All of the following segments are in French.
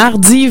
Mardi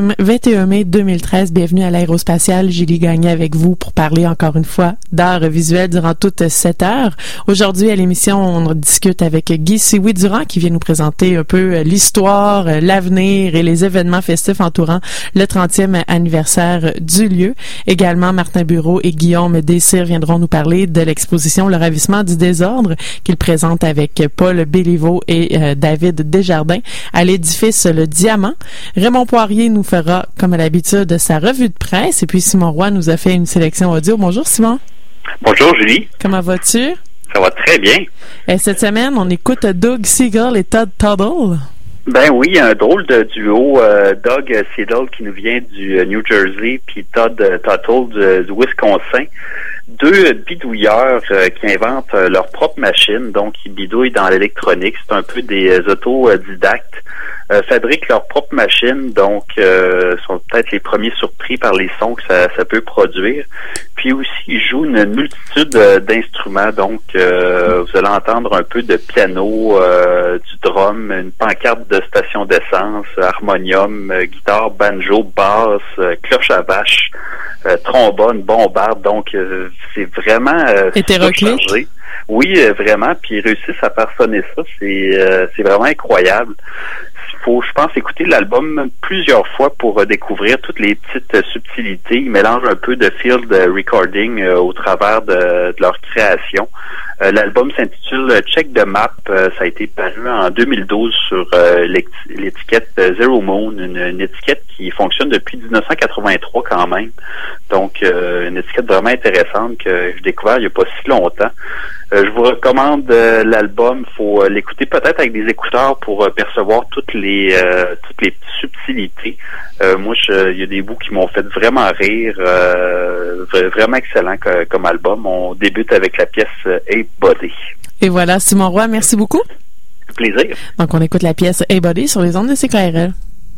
21 mai 2013, bienvenue à l'Aérospatiale. Julie Gagné avec vous pour parler encore une fois d'art visuel durant toute cette heure. Aujourd'hui à l'émission, on discute avec Guy Sioui-Durand qui vient nous présenter un peu l'histoire, l'avenir et les événements festifs entourant le 30e anniversaire du lieu. Également, Martin Bureau et Guillaume Desir viendront nous parler de l'exposition Le Ravissement du désordre qu'ils présentent avec Paul Béliveau et David Desjardins à l'édifice Le Diamant. Raymond Poirier nous fera, comme à l'habitude, sa revue de presse. Et puis Simon Roy nous a fait une sélection audio. Bonjour Simon. Bonjour Julie. Comment vas-tu? Ça va très bien. Et cette semaine, on écoute Doug Segal et Todd Tuttle. Ben oui, un drôle de duo, Doug Segal qui nous vient du New Jersey, puis Todd Tuttle du Wisconsin. Deux bidouilleurs qui inventent leur propre machine, donc ils bidouillent dans l'électronique. C'est un peu des autodidactes. Fabriquent leur propre machine, donc sont peut-être les premiers surpris par les sons que ça peut produire. Puis aussi, ils jouent une multitude d'instruments, donc vous allez entendre un peu de piano, du drum, une pancarte de station d'essence, harmonium, guitare, banjo, basse, cloche à vache, trombone, bombarde, donc c'est vraiment hétéroclite. Oui, vraiment, puis ils réussissent à faire sonner ça, c'est vraiment incroyable. Il faut, je pense, écouter l'album plusieurs fois pour découvrir toutes les petites subtilités. Ils mélangent un peu de field recording au travers de leur création. L'album s'intitule Check the Map. Ça a été paru en 2012 sur l'étiquette Zero Moon, une étiquette qui fonctionne depuis 1983 quand même. Donc, une étiquette vraiment intéressante que j'ai découvert il n'y a pas si longtemps. Je vous recommande l'album. Faut l'écouter peut-être avec des écouteurs pour percevoir toutes les petites subtilités. Moi, il y a des bouts qui m'ont fait vraiment rire. Vraiment excellent comme album. On débute avec la pièce Hey Buddy. Et voilà, Simon Roy, merci beaucoup. Plaisir. Donc, on écoute la pièce Hey Buddy sur les ondes de CKRL.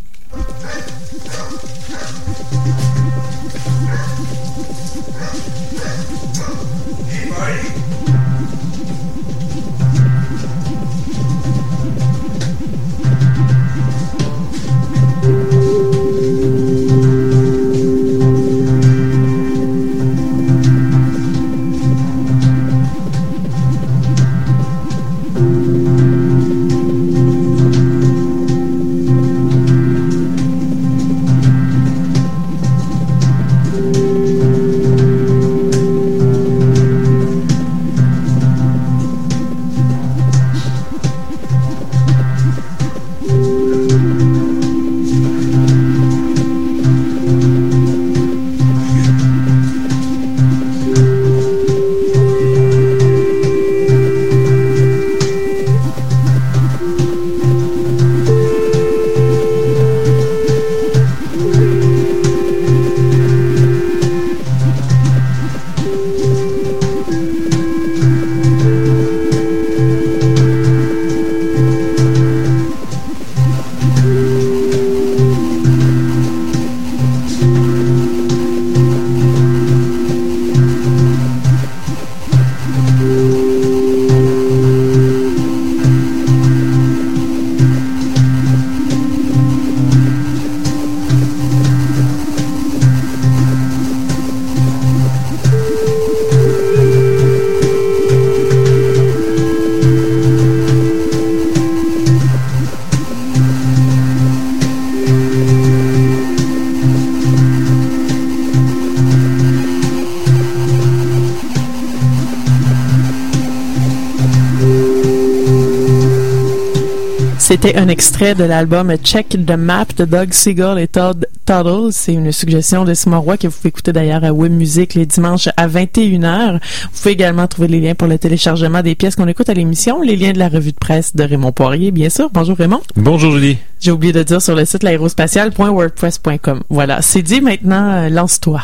C'était un extrait de l'album Check the Map de Doug Segal et Todd Tuttle. C'est une suggestion de Simon Roy que vous pouvez écouter d'ailleurs à Web Music les dimanches à 21h. Vous pouvez également trouver les liens pour le téléchargement des pièces qu'on écoute à l'émission, les liens de la revue de presse de Raymond Poirier, bien sûr. Bonjour Raymond. Bonjour Julie. J'ai oublié de dire sur le site l'aérospatial.wordpress.com. Voilà, c'est dit maintenant, lance-toi.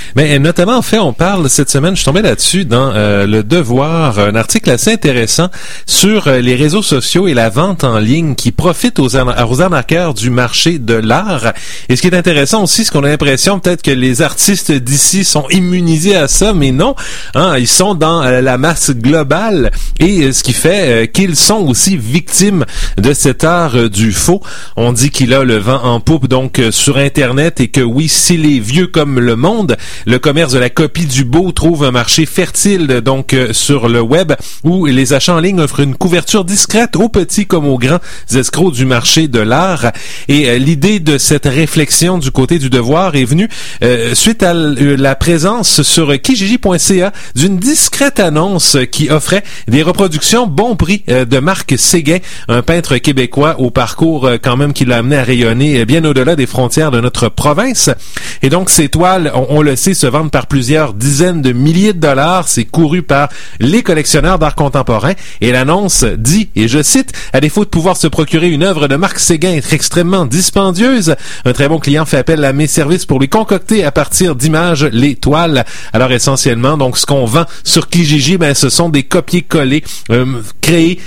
Mais notamment, en fait, on parle cette semaine, je suis tombé là-dessus dans Le Devoir, un article assez intéressant sur les réseaux sociaux et la vente en ligne qui profitent aux arnaqueurs du marché de l'art. Et ce qui est intéressant aussi, c'est qu'on a l'impression peut-être que les artistes d'ici sont immunisés à ça, mais non, hein, ils sont dans la masse globale et ce qui fait qu'ils sont aussi victimes de cet art du faux. On dit qu'il a le vent en poupe donc sur Internet et que oui, s'il est vieux comme le monde, le commerce de la copie du beau trouve un marché fertile donc sur le web où les achats en ligne offrent une couverture discrète aux petits comme aux grands escrocs du marché de l'art. Et l'idée de cette réflexion du côté du Devoir est venue suite à la présence sur kijiji.ca d'une discrète annonce qui offrait des reproductions bon prix de Marc Séguin, un peintre québécois au parcours quand même qui l'a amené à rayonner bien au-delà des frontières de notre province. Et donc ces toiles, on le sait, se vendent par plusieurs dizaines de milliers de dollars. C'est couru par les collectionneurs d'art contemporain. Et l'annonce dit, et je cite, « À défaut de pouvoir se procurer une œuvre de Marc Séguin être extrêmement dispendieuse, un très bon client fait appel à mes services pour lui concocter à partir d'images les toiles. » Alors essentiellement, donc ce qu'on vend sur Kijiji, ce sont des copier-coller créés,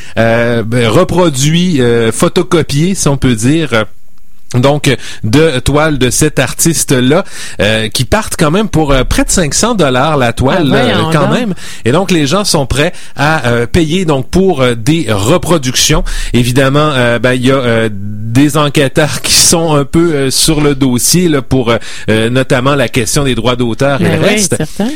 reproduits, photocopiés, si on peut dire. Donc, de toiles de cet artiste-là, qui partent quand même pour près de $500 la toile, quand même. Et donc, les gens sont prêts à payer donc pour des reproductions. Évidemment, il y a des enquêteurs qui sont un peu sur le dossier là pour notamment la question des droits d'auteur et le reste.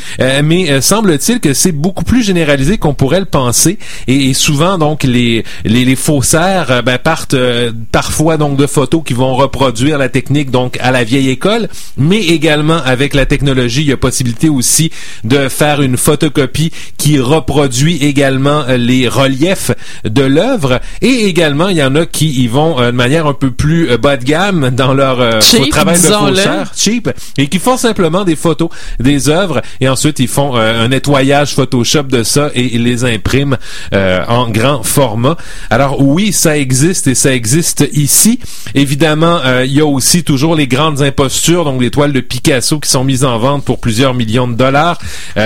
Mais semble-t-il que c'est beaucoup plus généralisé qu'on pourrait le penser. Et souvent, donc, les faussaires partent parfois donc de photos qui vont reproduire la technique donc à la vieille école, mais également avec la technologie, il y a possibilité aussi de faire une photocopie qui reproduit également les reliefs de l'œuvre, et également il y en a qui y vont de manière un peu plus bas de gamme dans leur travail de faussaire, cheap, et qui font simplement des photos des œuvres et ensuite ils font un nettoyage Photoshop de ça et ils les impriment en grand format. Alors oui, ça existe et ça existe ici. Évidemment, il y a aussi toujours les grandes impostures, donc les toiles de Picasso qui sont mises en vente pour plusieurs millions de dollars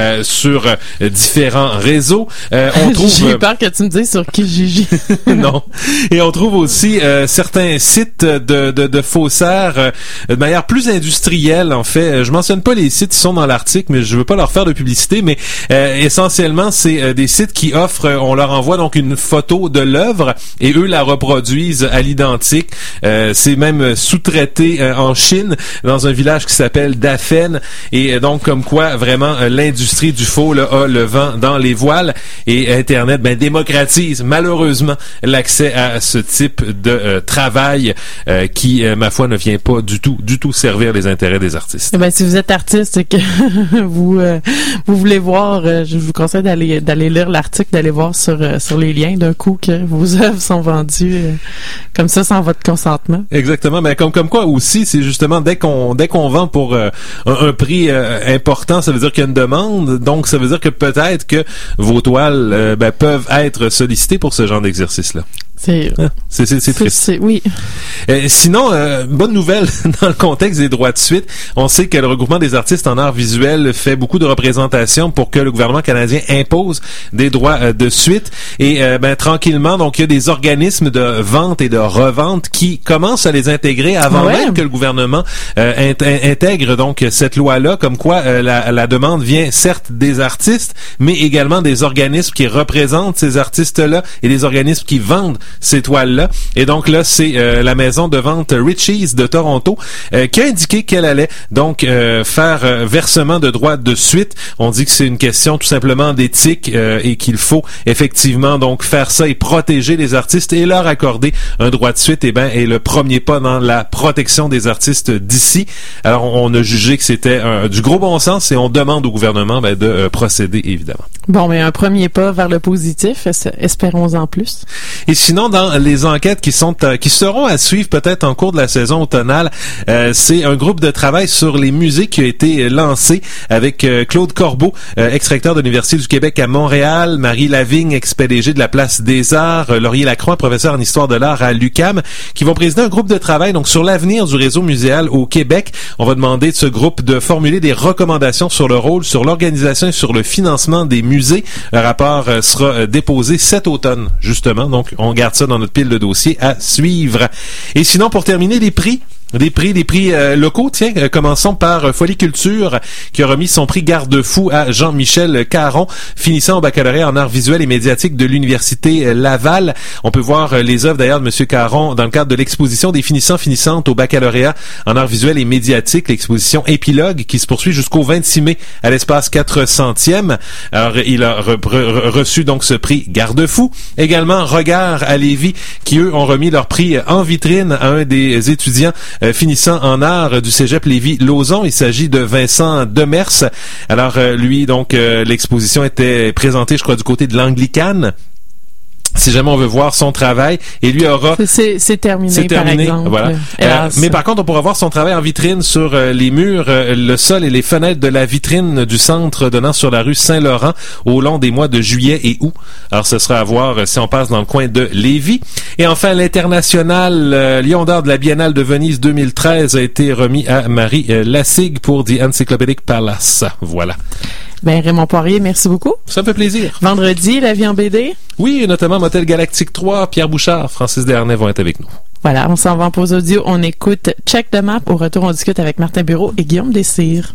sur différents réseaux. On trouve j'ai peur que tu me dises sur Kijiji. Non. Et on trouve aussi certains sites de faussaires de manière plus industrielle, en fait. Je mentionne pas les sites qui sont dans l'article, mais je veux pas leur faire de publicité, mais essentiellement, c'est des sites qui offrent, on leur envoie donc une photo de l'œuvre et eux la reproduisent à l'identique. C'est même sous-traité en Chine dans un village qui s'appelle Dafen, et donc comme quoi vraiment l'industrie du faux là, a le vent dans les voiles, et Internet démocratise malheureusement l'accès à ce type de travail qui ma foi ne vient pas du tout servir les intérêts des artistes. Si vous êtes artiste et que vous voulez voir, je vous conseille d'aller lire l'article, d'aller voir sur les liens d'un coup que vos œuvres sont vendues comme ça sans votre consentement. Exactement, mais comme quoi aussi, c'est justement dès qu'on vend pour un prix important, ça veut dire qu'il y a une demande, donc ça veut dire que peut-être que vos toiles peuvent être sollicitées pour ce genre d'exercice-là. C'est triste. Oui. Sinon, bonne nouvelle dans le contexte des droits de suite. On sait que le regroupement des artistes en art visuel fait beaucoup de représentations pour que le gouvernement canadien impose des droits de suite. Et tranquillement, donc il y a des organismes de vente et de revente qui commencent à les intégrer avant même que le gouvernement intègre donc cette loi-là, comme quoi la demande vient certes des artistes, mais également des organismes qui représentent ces artistes-là et des organismes qui vendent ces toiles-là. Et donc là, c'est la maison de vente Ritchie's de Toronto qui a indiqué qu'elle allait donc faire versement de droits de suite. On dit que c'est une question tout simplement d'éthique et qu'il faut effectivement donc faire ça et protéger les artistes et leur accorder un droit de suite est le premier pas dans la protection des artistes d'ici. Alors on a jugé que c'était du gros bon sens et on demande au gouvernement de procéder évidemment. Bon, mais un premier pas vers le positif, espérons-en plus. Et sinon, sinon, dans les enquêtes qui seront à suivre peut-être en cours de la saison automnale, c'est un groupe de travail sur les musées qui a été lancé avec Claude Corbeau, ex-recteur de l'Université du Québec à Montréal, Marie Lavigne, ex-PDG de la Place des Arts, Laurier Lacroix, professeur en histoire de l'art à l'UQAM, qui vont présider un groupe de travail donc sur l'avenir du réseau muséal au Québec. On va demander de ce groupe de formuler des recommandations sur le rôle, sur l'organisation et sur le financement des musées. Un rapport sera déposé cet automne, justement. Donc, on garde ça dans notre pile de dossiers à suivre. Et sinon, pour terminer, les prix locaux, tiens, commençons par Folie Culture, qui a remis son prix Garde-fou à Jean-Michel Caron, finissant au baccalauréat en arts visuels et médiatiques de l'Université Laval. On peut voir les œuvres d'ailleurs de M. Caron dans le cadre de l'exposition des finissantes au baccalauréat en arts visuels et médiatiques, l'exposition Épilogue, qui se poursuit jusqu'au 26 mai à l'espace 400e. Alors, il a reçu donc ce prix Garde-fou. Également, Regard à Lévis, qui eux ont remis leur prix en vitrine à un des étudiants finissant en art du Cégep Lévis-Lauzon. Il s'agit de Vincent Demers. Alors, lui, donc, l'exposition était présentée, je crois, du côté de l'Anglicane. Si jamais on veut voir son travail, et lui aura... C'est terminé, par exemple. Voilà. Mais par contre, on pourra voir son travail en vitrine sur les murs, le sol et les fenêtres de la vitrine du centre donnant sur la rue Saint-Laurent au long des mois de juillet et août. Alors, ce sera à voir si on passe dans le coin de Lévis. Et enfin, l'international Lion d'or de la Biennale de Venise 2013 a été remis à Marie Lassigue pour The Encyclopedic Palace. Voilà. Ben, Raymond Poirier, merci beaucoup. Ça me fait plaisir. Vendredi, la vie en BD? Oui, et notamment Motel Galactique 3, Pierre Bouchard, Francis Dernay vont être avec nous. Voilà, on s'en va en pause audio. On écoute Check the Map. Au retour, on discute avec Martin Bureau et Guillaume Desir.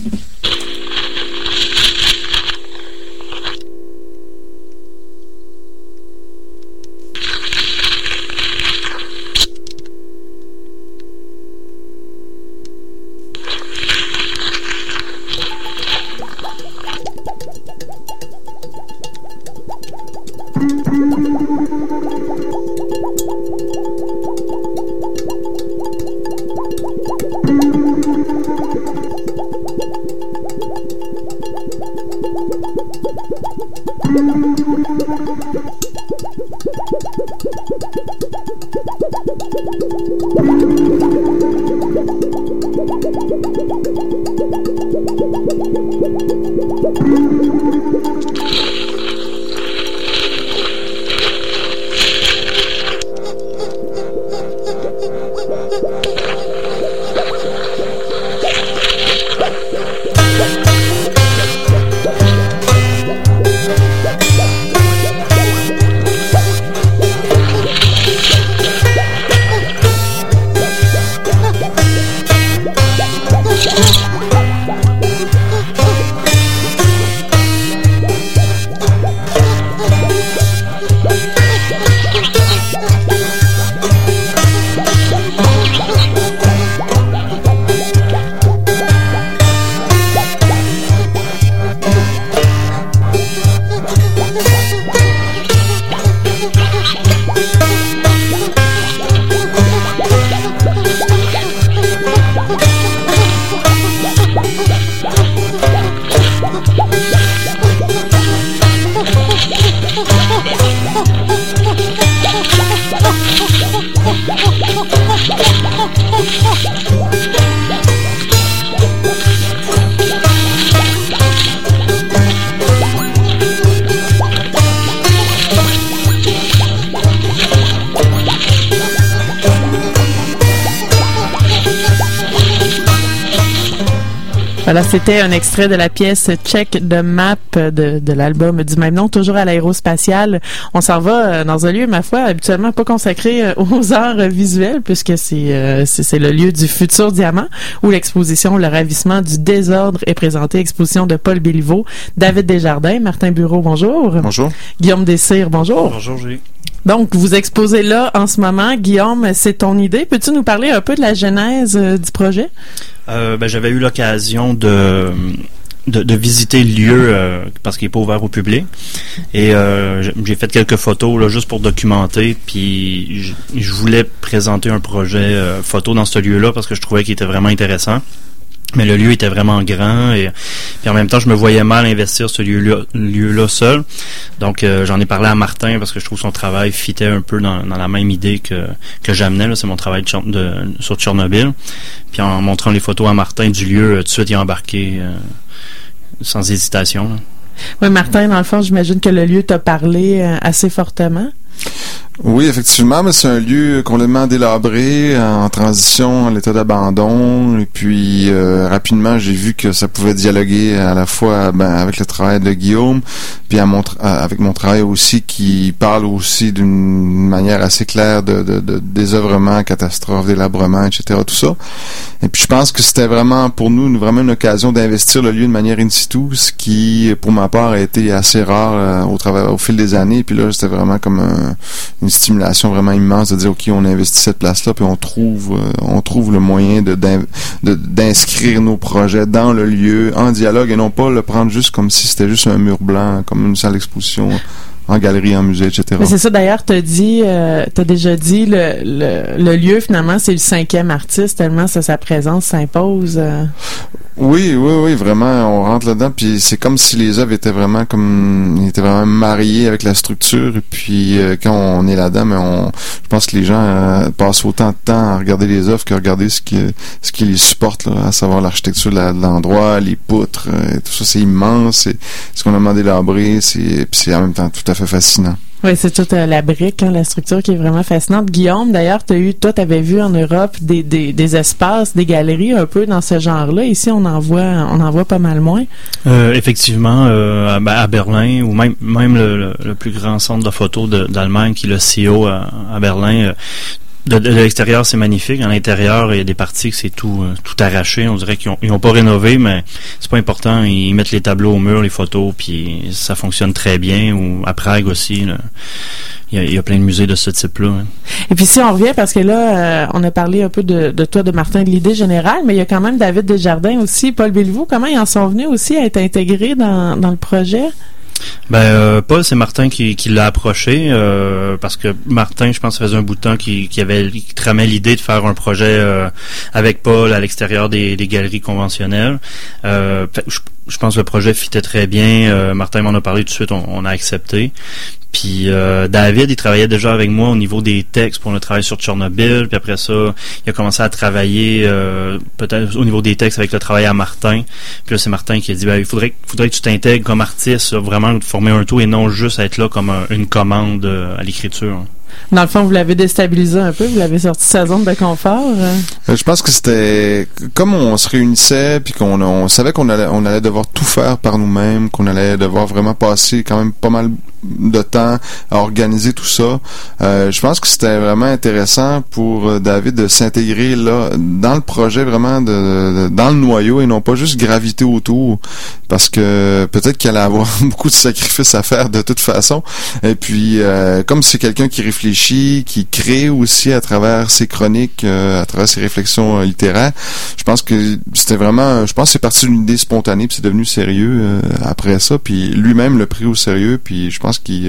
Voilà, c'était un extrait de la pièce Check the Map de l'album du même nom, toujours à l'aérospatiale. On s'en va dans un lieu, ma foi, habituellement pas consacré aux arts visuels, puisque c'est le lieu du futur diamant, où l'exposition Le ravissement du désordre est présentée, exposition de Paul Béliveau, David Desjardins, Martin Bureau, bonjour. Bonjour. Guillaume Desir, bonjour. Bonjour, Julie. Donc, vous exposez là en ce moment. Guillaume, c'est ton idée. Peux-tu nous parler un peu de la genèse du projet? J'avais eu l'occasion de visiter le lieu parce qu'il n'est pas ouvert au public. Et j'ai fait quelques photos là, juste pour documenter. Puis je voulais présenter un projet photo dans ce lieu-là parce que je trouvais qu'il était vraiment intéressant. Mais le lieu était vraiment grand et puis en même temps je me voyais mal investir ce lieu-là seul. Donc j'en ai parlé à Martin parce que je trouve son travail fitait un peu dans la même idée que j'amenais. Là, c'est mon travail sur Tchernobyl. Puis en montrant les photos à Martin du lieu, tout de suite il a embarqué sans hésitation. Là. Oui, Martin, dans le fond, j'imagine que le lieu t'a parlé assez fortement. Oui, effectivement, mais c'est un lieu complètement délabré, en transition à l'état d'abandon. Et puis, rapidement, j'ai vu que ça pouvait dialoguer à la fois avec le travail de Guillaume, puis avec mon travail aussi, qui parle aussi d'une manière assez claire de désœuvrement, catastrophe, délabrement, etc., tout ça. Et puis, je pense que c'était vraiment, pour nous, vraiment une occasion d'investir le lieu de manière in situ, ce qui, pour ma part, a été assez rare au fil des années. Et puis là, c'était vraiment comme une stimulation vraiment immense de dire ok, on investit cette place-là puis on trouve le moyen d'inscrire nos projets dans le lieu en dialogue et non pas le prendre juste comme si c'était juste un mur blanc, comme une salle d'exposition en galerie, en musée, etc. Mais c'est ça, d'ailleurs, t'as déjà dit, le lieu, finalement, c'est le 5e artiste, tellement sa présence s'impose. Oui, vraiment, on rentre là-dedans, puis c'est comme si les œuvres étaient vraiment mariées avec la structure, et puis quand on est là-dedans, je pense que les gens passent autant de temps à regarder les œuvres que regarder ce qui les supporte, là, à savoir l'architecture de l'endroit, les poutres, tout ça, c'est immense, c'est ce qu'on a demandé délabré, puis c'est en même temps tout à fait fascinant. Oui, c'est toute la brique, la structure qui est vraiment fascinante. Guillaume, d'ailleurs, t'avais vu en Europe des espaces, des galeries un peu dans ce genre-là. Ici, on en voit pas mal moins. Effectivement, à Berlin, ou même le plus grand centre de photo d'Allemagne, qui est le CEO à Berlin. De l'extérieur, c'est magnifique. À l'intérieur, il y a des parties que c'est tout arraché. On dirait qu'ils ont pas rénové, mais c'est pas important. Ils mettent les tableaux au mur, les photos, puis ça fonctionne très bien. Ou à Prague aussi, là. Il y a plein de musées de ce type-là. Hein. Et puis si on revient, parce que là, on a parlé un peu de toi, de Martin, de l'idée générale, mais il y a quand même David Desjardins aussi, Paul Béliveau. Comment ils en sont venus aussi à être intégrés dans le projet? Paul, c'est Martin qui l'a approché parce que Martin, je pense, ça faisait un bout de temps qu'il tramait l'idée de faire un projet avec Paul à l'extérieur des galeries conventionnelles. Je pense que le projet fitait très bien. Martin m'en a parlé tout de suite, on a accepté. Puis David, il travaillait déjà avec moi au niveau des textes pour le travail sur Tchernobyl. Puis après ça, il a commencé à travailler peut-être au niveau des textes avec le travail à Martin. Puis là, c'est Martin qui a dit il faudrait que tu t'intègres comme artiste, vraiment de former un tout et non juste être là comme une commande à l'écriture. Dans le fond, vous l'avez déstabilisé un peu, vous l'avez sorti de sa zone de confort. Je pense que c'était comme on se réunissait puis on savait qu'on allait devoir tout faire par nous-mêmes, qu'on allait devoir vraiment passer quand même pas mal de temps à organiser tout ça. Je pense que c'était vraiment intéressant pour David de s'intégrer là dans le projet, vraiment dans le noyau et non pas juste graviter autour, parce que peut-être qu'il allait avoir beaucoup de sacrifices à faire de toute façon. Et puis comme c'est quelqu'un qui réfléchit, qui crée aussi à travers ses chroniques, à travers ses réflexions littéraires, je pense que c'est parti d'une idée spontanée puis c'est devenu sérieux après ça, puis lui-même l'a pris au sérieux, puis je pense qu'il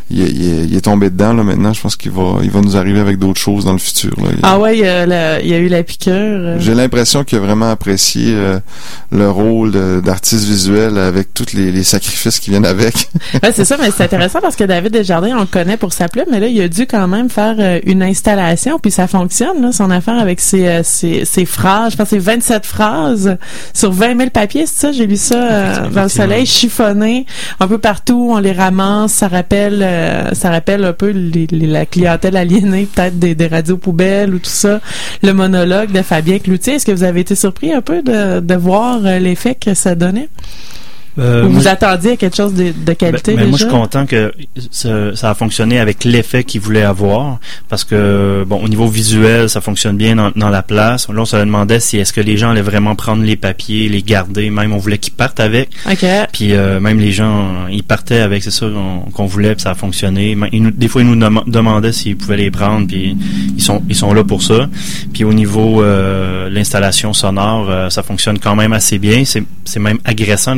est tombé dedans là maintenant. Je pense qu'il va nous arriver avec d'autres choses dans le futur là. Il y a eu la piqûre. J'ai l'impression qu'il a vraiment apprécié le rôle d'artiste visuel avec tous les sacrifices qui viennent avec. Ouais, c'est ça, mais c'est intéressant parce que David Desjardins, on le connaît pour sa plume, mais là il a dû quand même faire une installation, puis ça fonctionne là, son affaire avec ses phrases. Je pense que c'est 27 phrases sur 20 000 papiers, c'est ça? J'ai lu ça dans le soleil, chiffonné un peu partout. On les ramasse. Ça rappelle un peu la clientèle aliénée, peut-être des radios poubelles ou tout ça. Le monologue de Fabien Cloutier. Est-ce que vous avez été surpris un peu de voir l'effet que ça donnait? Vous attendiez à quelque chose de qualité déjà? Moi, je suis content que ça a fonctionné avec l'effet qu'il voulait avoir, parce que, au niveau visuel, ça fonctionne bien dans la place. Là, on se demandait si est-ce que les gens allaient vraiment prendre les papiers, les garder, même on voulait qu'ils partent avec. Okay. Puis même les gens, ils partaient avec, c'est ça qu'on voulait, puis ça a fonctionné. Des fois, ils nous demandaient s'ils pouvaient les prendre, puis ils sont là pour ça. Puis au niveau l'installation sonore, ça fonctionne quand même assez bien. C'est même agressant. Des fois, les gens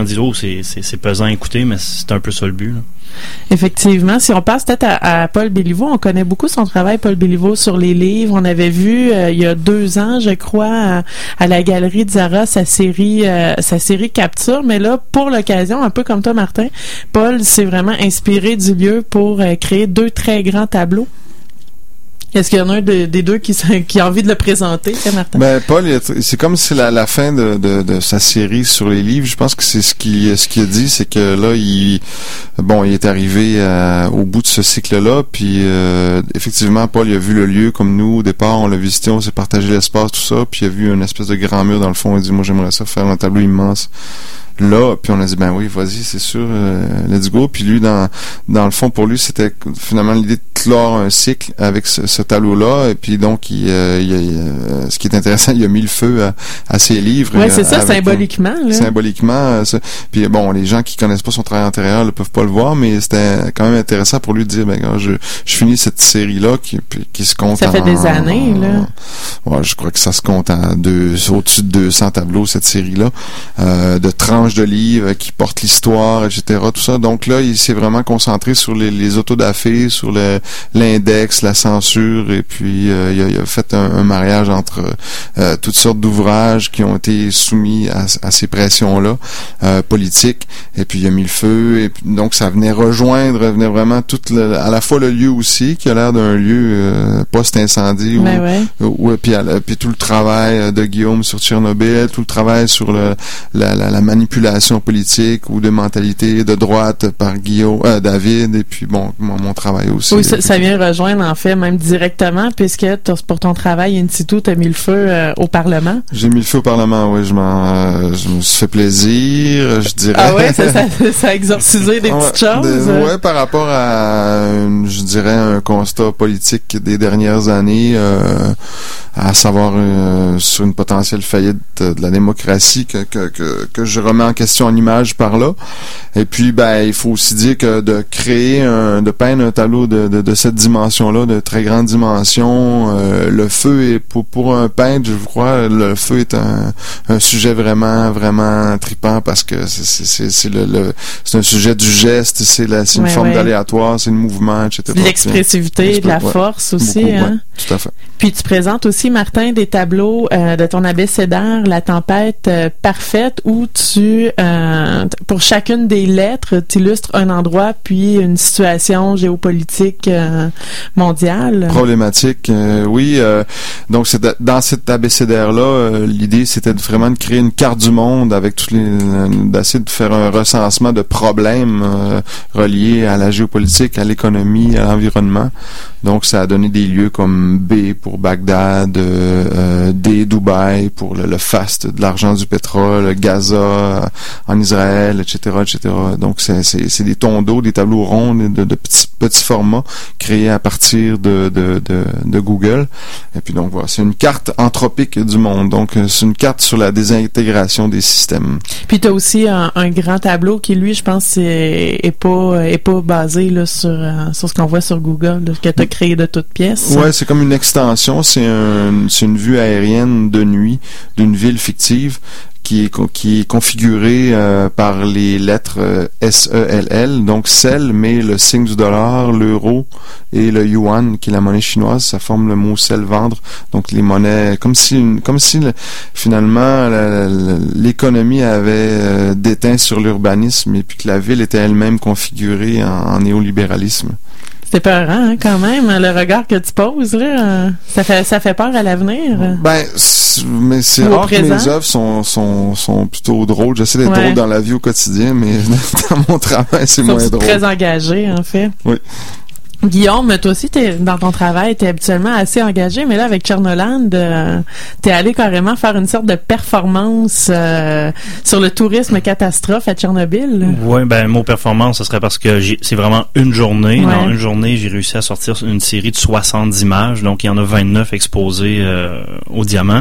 disent c'est pesant à écouter, mais c'est un peu ça le but, là. Effectivement. Si on passe peut-être à Paul Béliveau, on connaît beaucoup son travail, Paul Béliveau, sur les livres. On avait vu il y a 2 ans, je crois, à la Galerie de Zara, sa série Capture. Mais là, pour l'occasion, un peu comme toi, Martin, Paul s'est vraiment inspiré du lieu pour créer 2 très grands tableaux. Est-ce qu'il y en a un des deux qui a envie de le présenter, Martin? Ben, Paul, c'est comme si la fin de sa série sur les livres, je pense que c'est ce qu'il a dit, c'est que là, il est arrivé au bout de ce cycle-là, puis effectivement, Paul, il a vu le lieu comme nous, au départ, on l'a visité, on s'est partagé l'espace, tout ça, puis il a vu une espèce de grand mur dans le fond, il a dit, moi, j'aimerais ça faire un tableau immense là, puis on a dit ben oui, vas-y, c'est sûr, let's go. Puis lui, dans le fond, pour lui, c'était finalement l'idée de clore un cycle avec ce tableau-là. Et puis donc, ce qui est intéressant, il a mis le feu à ses livres. Oui, c'est ça, symboliquement. Là. Symboliquement. Puis bon, les gens qui connaissent pas son travail antérieur ne peuvent pas le voir, mais c'était quand même intéressant pour lui de dire, ben gars, je finis cette série-là qui se compte. Ça fait des années, là. Ouais, je crois que ça se compte au-dessus de 200 tableaux, cette série-là, de 30 de livres qui portent l'histoire, etc., tout ça. Donc là, il s'est vraiment concentré sur les autodafés, sur l'index, la censure, et puis il a fait un mariage entre toutes sortes d'ouvrages qui ont été soumis à ces pressions-là politiques, et puis il a mis le feu, et puis, donc ça venait vraiment à la fois le lieu aussi, qui a l'air d'un lieu post-incendie, puis tout le travail de Guillaume sur Tchernobyl, tout le travail sur la manipulation politique ou de mentalité de droite par David, et puis bon, mon travail aussi. Oui, ça vient rejoindre en fait même directement, puisque pour ton travail in situ, tu as mis le feu au Parlement. J'ai mis le feu au Parlement, oui, je me suis fait plaisir, je dirais. Ah ouais, ça a exorcisé des petites choses. Ouais, par rapport à je dirais un constat politique des dernières années, à savoir sur une potentielle faillite de la démocratie que je remets en question en image par là. Et puis, ben, il faut aussi dire que de peindre un tableau de cette dimension-là, de très grande dimension, le feu est, pour un peintre, je crois, le feu est un sujet vraiment, vraiment trippant, parce que c'est un sujet du geste, c'est une forme d'aléatoire, c'est le mouvement, etc. De l'expressivité, de la force aussi, beaucoup, hein? Ouais, tout à fait. Puis tu présentes aussi, Martin, des tableaux de ton abécédaire, La tempête parfaite, où pour chacune des lettres, tu illustres un endroit puis une situation géopolitique mondiale. Problématique, oui. Donc dans cet abécédaire-là, l'idée c'était vraiment de créer une carte du monde avec d'essayer de faire un recensement de problèmes reliés à la géopolitique, à l'économie, à l'environnement. Donc ça a donné des lieux comme B pour Bagdad, D Dubaï pour le fast de l'argent du pétrole, Gaza en Israël, etc., etc. Donc c'est des tons d'eau, des tableaux ronds de petits formats créés à partir de Google. Et puis donc voilà, c'est une carte anthropique du monde. Donc c'est une carte sur la désintégration des systèmes. Puis tu as aussi un grand tableau qui, lui, je pense, est pas basé là sur ce qu'on voit sur Google, là, que tu as créé de toutes pièces. Ouais, c'est comme une extension, c'est une vue aérienne de nuit d'une ville fictive qui est configuré par les lettres SELL, donc SEL, mais le signe du dollar, l'euro et le yuan, qui est la monnaie chinoise, ça forme le mot SEL vendre. Donc les monnaies, comme si finalement l'économie avait déteint sur l'urbanisme, et puis que la ville était elle-même configurée en néolibéralisme. C'est peurant, hein, quand même, le regard que tu poses, là. Ça fait peur à l'avenir. Ben, mais c'est rare que mes œuvres sont plutôt drôles. J'essaie d'être drôle dans la vie au quotidien, mais dans mon travail, c'est moins drôle. Très engagé, en fait. Oui. Guillaume, toi aussi, dans ton travail, t'es habituellement assez engagé, mais là, avec Tchernoland, t'es allé carrément faire une sorte de performance sur le tourisme catastrophe à Tchernobyl. Oui, ben, mot performance, ce serait parce que c'est vraiment une journée. Ouais. Dans une journée, j'ai réussi à sortir une série de 70 images, donc il y en a 29 exposées au diamant.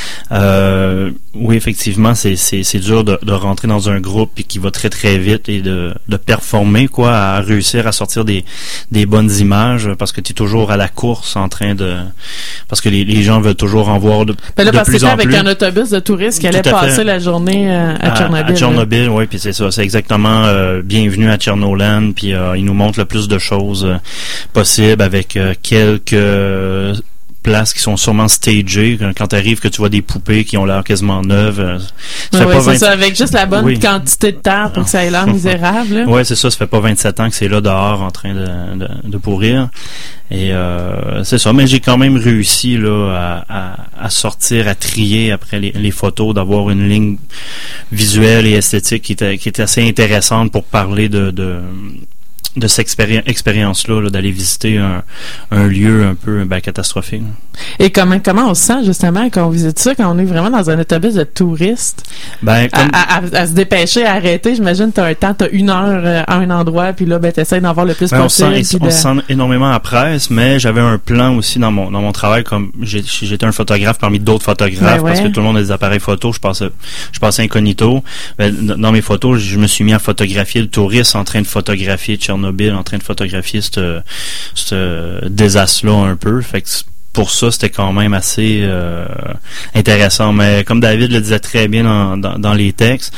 Oui, effectivement, c'est dur de rentrer dans un groupe et qui va très très vite et de performer, quoi, à réussir à sortir des bonnes images parce que tu es toujours à la course en train de... Parce que les gens veulent toujours en voir de plus en plus. Parce que c'était avec un autobus de touristes qui allait passer la journée à Tchernobyl. À Tchernobyl, oui, puis c'est ça. C'est exactement bienvenue à Tchernoland, puis il nous montre le plus de choses possibles avec quelques places qui sont sûrement stagées. Quand tu arrives, que tu vois des poupées qui ont l'air quasiment neuves. C'est ça, avec juste la bonne quantité de terre pour que ça ait l'air misérable. Oui, c'est ça. Ça fait pas 27 ans que c'est là dehors en train de pourrir. Et c'est ça. Mais j'ai quand même réussi là à sortir, à trier après les photos, d'avoir une ligne visuelle et esthétique qui était assez intéressante pour parler de cette expérience-là, là, d'aller visiter un lieu un peu catastrophique. Et comment on se sent justement quand on visite ça, quand on est vraiment dans un autobus de touristes? À se dépêcher, à arrêter, j'imagine t'as un temps, t'as 1 heure à un endroit, puis là t'essaies d'en voir le plus possible. On se sent énormément à presse, mais j'avais un plan aussi dans mon travail, comme j'étais un photographe parmi d'autres photographes, parce que tout le monde a des appareils photo, je passais incognito. Dans mes photos, je me suis mis à photographier le touriste en train de photographier Tchernobyl, en train de photographier ce désastre-là un peu. Fait que pour ça, c'était quand même assez intéressant. Mais comme David le disait très bien dans les textes,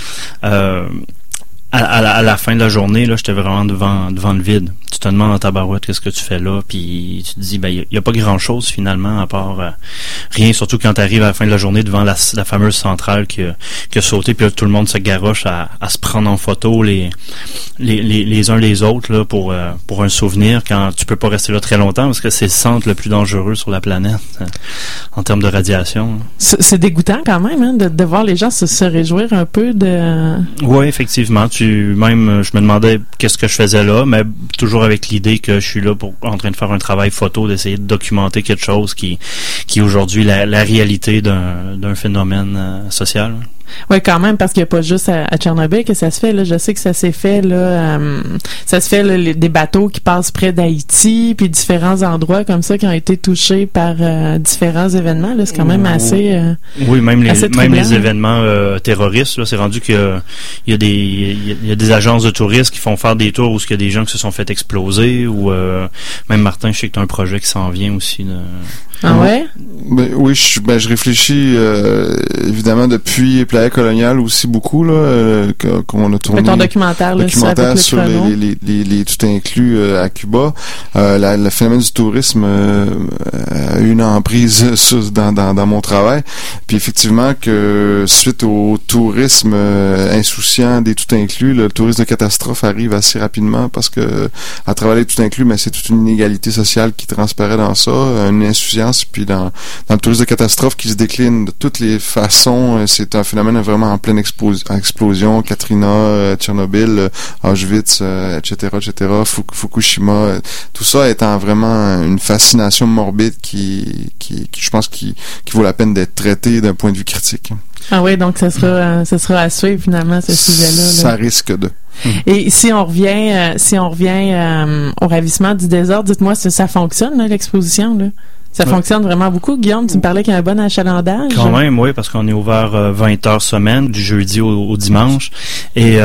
à la fin de la journée, là, j'étais vraiment devant le vide. Tu te demandes dans ta barouette qu'est-ce que tu fais là, puis tu te dis il y a pas grand-chose finalement à part rien, surtout quand tu arrives à la fin de la journée devant la fameuse centrale qui a sauté, puis là tout le monde se garoche à se prendre en photo les uns les autres là pour un souvenir, quand tu peux pas rester là très longtemps parce que c'est le centre le plus dangereux sur la planète en termes de radiation. C'est dégoûtant quand même hein, de voir les gens se réjouir un peu de... Oui, effectivement. Je me demandais qu'est-ce que je faisais là, mais toujours avec l'idée que je suis là en train de faire un travail photo, d'essayer de documenter quelque chose qui est aujourd'hui la réalité d'un phénomène social. Oui, quand même, parce qu'il n'y a pas juste à Tchernobyl que ça se fait. Là, je sais que ça s'est fait là, ça se fait là, des bateaux qui passent près d'Haïti, puis différents endroits comme ça qui ont été touchés par différents événements. Là, c'est quand même assez. Oui, même les événements terroristes. Là, c'est rendu qu'il y a des agences de touristes qui font faire des tours où il y a des gens qui se sont fait exploser, ou même Martin, je sais que tu as un projet qui s'en vient aussi. Ah ouais? Oui, je réfléchis évidemment depuis Playa Colonial aussi beaucoup là qu'on a tourné. Ton documentaire sur les tout inclus à Cuba. Le phénomène du tourisme a eu une emprise dans mon travail. Puis effectivement que suite au tourisme insouciant des tout inclus, le tourisme de catastrophe arrive assez rapidement parce que à travers les tout inclus, mais c'est toute une inégalité sociale qui transparaît dans ça, une insouciance, puis dans le tourisme de catastrophe qui se décline de toutes les façons. C'est un phénomène vraiment en pleine explosion. Katrina, Tchernobyl, Auschwitz, etc., Fukushima, tout ça étant vraiment une fascination morbide qui je pense qui vaut la peine d'être traité d'un point de vue critique. Ah oui, donc ça sera à suivre finalement ce sujet-là. Ça risque de. Et si on revient au ravissement du désordre, dites-moi si ça fonctionne là, l'exposition là. Ça fonctionne vraiment beaucoup. Guillaume, tu me parlais qu'il y a un bon achalandage. Quand même, oui, parce qu'on est ouvert 20 heures semaine, du jeudi au dimanche. Et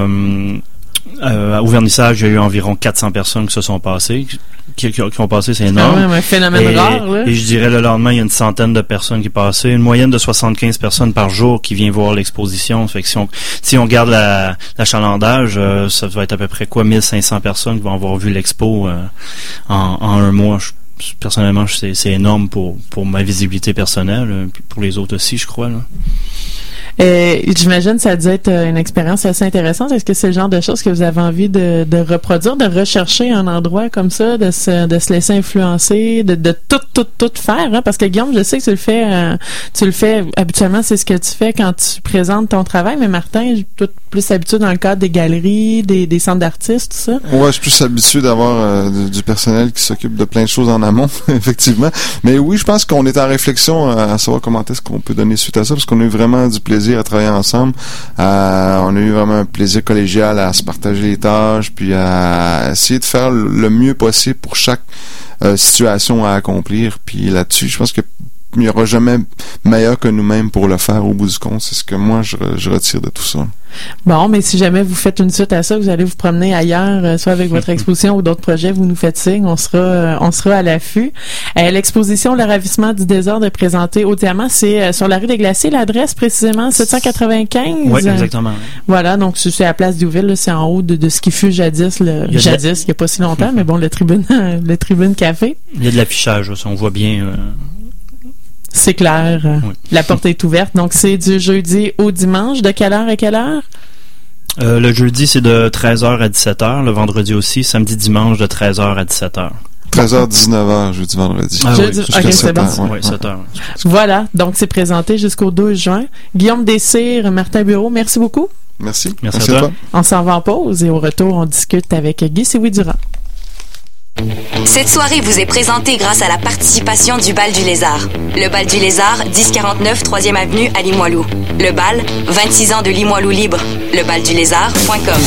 au vernissage, il y a eu environ 400 personnes qui se sont passées. Qui ont passé, c'est énorme. C'est un phénomène rare, là. Et je dirais le lendemain, il y a une centaine de personnes qui passaient. Une moyenne de 75 personnes par jour qui viennent voir l'exposition. Fait que si on garde l'achalandage, ça va être à peu près 1500 personnes qui vont avoir vu l'expo en un mois. Personnellement, c'est énorme pour ma visibilité personnelle, pour les autres aussi, je crois. Là. J'imagine que ça a dû être une expérience assez intéressante. Est-ce que c'est le genre de choses que vous avez envie de reproduire, de rechercher un endroit comme ça, de se laisser influencer, de tout faire, hein? Parce que Guillaume, je sais que tu le fais habituellement, c'est ce que tu fais quand tu présentes ton travail, mais Martin, tout plus habitué dans le cadre des galeries, des centres d'artistes, tout ça. Ouais, je suis plus habitué d'avoir du personnel qui s'occupe de plein de choses en amont, effectivement. Mais oui, je pense qu'on est en réflexion à savoir comment est-ce qu'on peut donner suite à ça, parce qu'on a eu vraiment du plaisir à travailler ensemble. On a eu vraiment un plaisir collégial à se partager les tâches, puis à essayer de faire le mieux possible pour chaque situation à accomplir. Puis là-dessus, je pense que il y aura jamais meilleur que nous-mêmes pour le faire au bout du compte. C'est ce que moi, je retire de tout ça. Bon, mais si jamais vous faites une suite à ça, vous allez vous promener ailleurs, soit avec votre exposition ou d'autres projets, vous nous faites signe, on sera à l'affût. L'exposition Le Ravissement du désordre est présentée au Diamant, c'est sur la rue des Glaciers, l'adresse précisément 795. Oui, exactement. Voilà, donc c'est à la place d'Youville, là, c'est en haut de ce qui fut jadis, il y a pas si longtemps, mais bon, le Tribune Café. Il y a de l'affichage, ça, on voit bien. C'est clair. Oui. La porte est ouverte. Donc, c'est du jeudi au dimanche. De quelle heure à quelle heure? Le jeudi, c'est de 13h à 17h. Le vendredi aussi. Samedi, dimanche, de 13h à 17h. 13h, 19h, jeudi, vendredi. Ah oui, ok, c'est bon. Oui, 7h. Voilà. Donc, c'est présenté jusqu'au 12 juin. Guillaume Dessire, Martin Bureau, merci beaucoup. Merci. Merci à toi. On s'en va en pause et au retour, on discute avec Guy Sioui-Durand. Cette soirée vous est présentée grâce à la participation du Bal du Lézard. Le Bal du Lézard, 1049 3e Avenue à Limoilou. Le Bal, 26 ans de Limoilou libre. Lebaldulézard.com.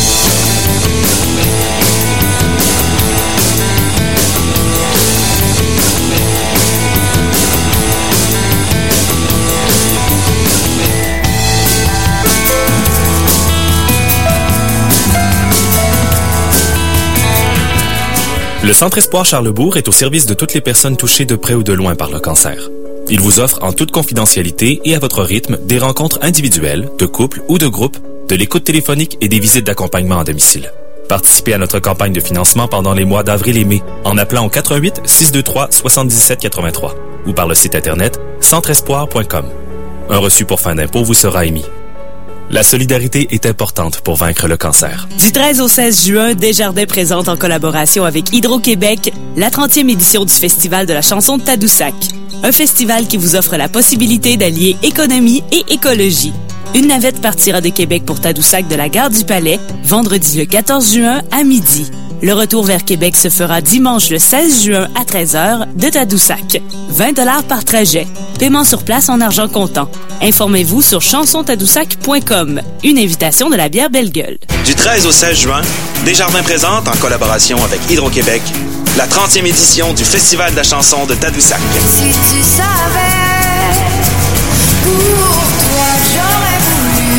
Le Centre Espoir Charlesbourg est au service de toutes les personnes touchées de près ou de loin par le cancer. Il vous offre en toute confidentialité et à votre rythme des rencontres individuelles, de couple ou de groupe, de l'écoute téléphonique et des visites d'accompagnement à domicile. Participez à notre campagne de financement pendant les mois d'avril et mai en appelant au 88 623 77 83 ou par le site internet centrespoir.com. Un reçu pour fin d'impôt vous sera émis. La solidarité est importante pour vaincre le cancer. Du 13 au 16 juin, Desjardins présente en collaboration avec Hydro-Québec la 30e édition du Festival de la chanson de Tadoussac. Un festival qui vous offre la possibilité d'allier économie et écologie. Une navette partira de Québec pour Tadoussac de la gare du Palais, vendredi le 14 juin à midi. Le retour vers Québec se fera dimanche le 16 juin à 13h de Tadoussac. 20$ par trajet. Paiement sur place en argent comptant. Informez-vous sur chansontadoussac.com. Une invitation de la bière Belle Gueule. Du 13 au 16 juin, Desjardins présente, en collaboration avec Hydro-Québec, la 30e édition du Festival de la chanson de Tadoussac. Si tu savais, pour toi j'aurais voulu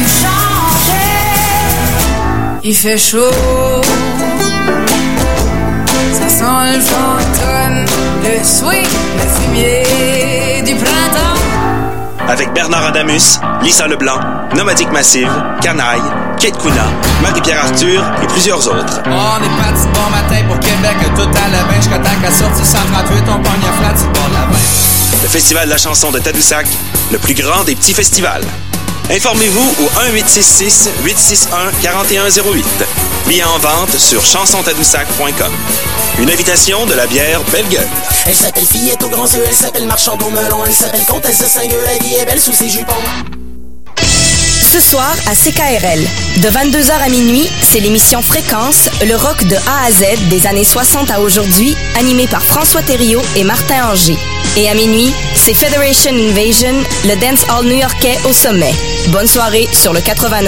changer. Il fait chaud, ça sent le fantôme, le sweet, le fumier du printemps. Avec Bernard Adamus, Lisa Leblanc, Nomadique Massive, Canaille, Kate Kuna, Marie-Pierre Arthur et plusieurs autres. On est parti bon matin pour Québec, tout à la bain, jusqu'à temps qu'à sortie 138, on pogne à flat, c'est bon la bain. Le Festival de la chanson de Tadoussac, le plus grand des petits festivals. Informez-vous au 1-866-861-4108. Billets en vente sur chansontadoussac.com. Une invitation de la bière Belle Gueule. Elle s'appelle Fillette aux grands yeux, elle s'appelle Marchand au melon, elle s'appelle Comtesse de Saint-Gueux, la vie est belle sous ses jupons. Ce soir à CKRL, de 22h à minuit, c'est l'émission Fréquence, le rock de A à Z des années 60 à aujourd'hui, animé par François Thériault et Martin Anger. Et à minuit, c'est Federation Invasion, le dance hall new-yorkais au sommet. Bonne soirée sur le 89.1.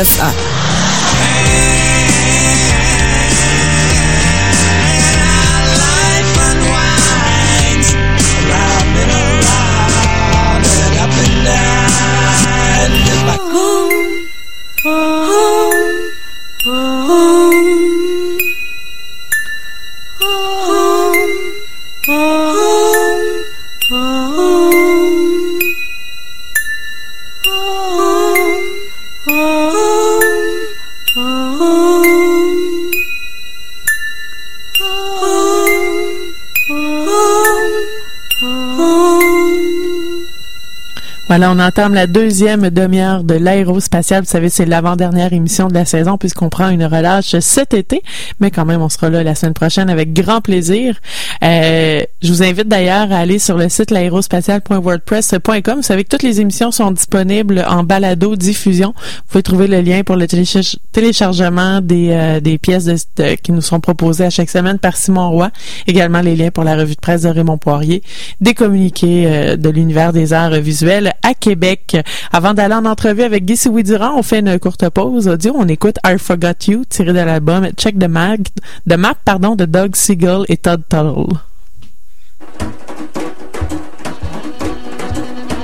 Voilà, on entame la deuxième demi-heure de l'Aérospatiale. Vous savez, c'est l'avant-dernière émission de la saison puisqu'on prend une relâche cet été. Mais quand même, on sera là la semaine prochaine avec grand plaisir. Je vous invite d'ailleurs à aller sur le site l'aérospatiale.wordpress.com. Vous savez que toutes les émissions sont disponibles en balado-diffusion. Vous pouvez trouver le lien pour le téléchargement des pièces qui nous sont proposées à chaque semaine par Simon Roy. Également les liens pour la revue de presse de Raymond Poirier. Des communiqués de l'univers des arts visuels à Québec. Avant d'aller en entrevue avec Guy Sioui-Durand, on fait une courte pause audio. On écoute I Forgot You, tiré de l'album Check the Map de Doug Seagull et Todd Tuttle.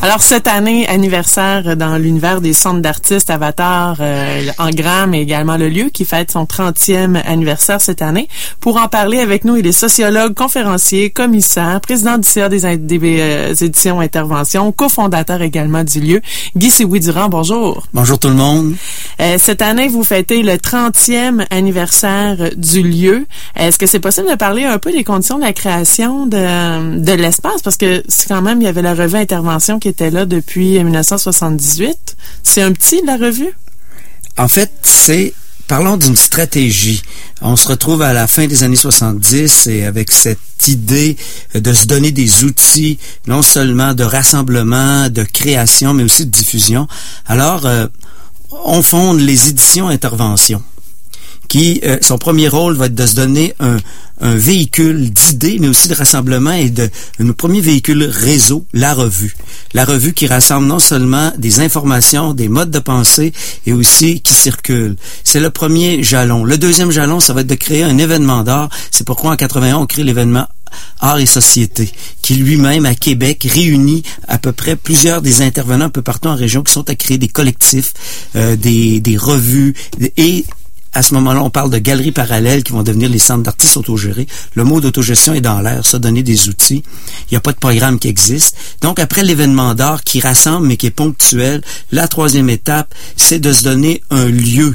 Alors, cette année, anniversaire dans l'univers des centres d'artistes Avatar, Engram, mais également le lieu qui fête son 30e anniversaire cette année. Pour en parler avec nous, il est sociologue, conférencier, commissaire, président du CA des éditions Interventions, cofondateur également du lieu. Guy Sioui-Durand, bonjour. Bonjour tout le monde. Cette année, vous fêtez le 30e anniversaire du lieu. Est-ce que c'est possible de parler un peu des conditions de la création de l'espace? Parce que c'est quand même, il y avait la revue Intervention qui était là depuis 1978. C'est un petit, la revue? En fait, parlons d'une stratégie. On se retrouve à la fin des années 70 et avec cette idée de se donner des outils, non seulement de rassemblement, de création, mais aussi de diffusion. Alors, on fonde les éditions Intervention, qui, son premier rôle va être de se donner un véhicule d'idées, mais aussi de rassemblement et un premier véhicule réseau, la revue. La revue qui rassemble non seulement des informations, des modes de pensée et aussi qui circulent. C'est le premier jalon. Le deuxième jalon, ça va être de créer un événement d'art. C'est pourquoi en 81, on crée l'événement Art et Société, qui lui-même, à Québec, réunit à peu près plusieurs des intervenants un peu partout en région qui sont à créer des collectifs, des revues et à ce moment-là, on parle de galeries parallèles qui vont devenir les centres d'artistes autogérés. Le mot d'autogestion est dans l'air, ça, donner des outils. Il n'y a pas de programme qui existe. Donc, après l'événement d'art qui rassemble mais qui est ponctuel, la troisième étape, c'est de se donner un lieu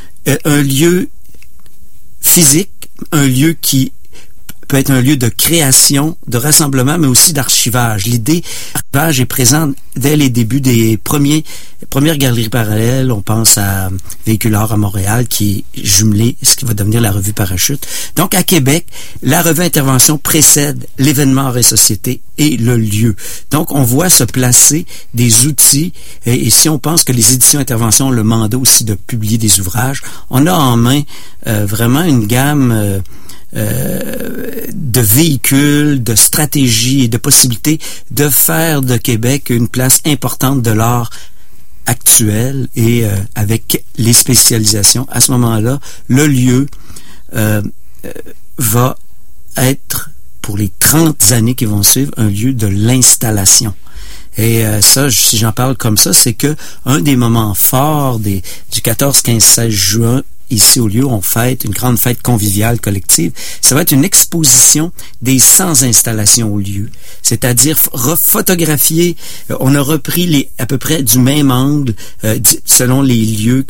physique, un lieu qui peut être un lieu de création, de rassemblement, mais aussi d'archivage. L'idée d'archivage est présente dès les débuts des premières galeries parallèles. On pense à Véhicule Art à Montréal, qui est jumelé, ce qui va devenir la revue Parachute. Donc, à Québec, la revue Intervention précède l'événement Art et Société et le lieu. Donc, on voit se placer des outils, et si on pense que les éditions Intervention ont le mandat aussi de publier des ouvrages, on a en main vraiment une gamme de véhicules, de stratégies et de possibilités de faire de Québec une place importante de l'art actuel et avec les spécialisations. À ce moment-là, le lieu va être, pour les 30 années qui vont suivre, un lieu de l'installation. Et ça, si j'en parle comme ça, c'est que un des moments forts du 14, 15, 16 juin, ici au lieu, on fête une grande fête conviviale collective. Ça va être une exposition des 100 installations au lieu. C'est-à-dire photographier. On a repris à peu près du même angle selon les lieux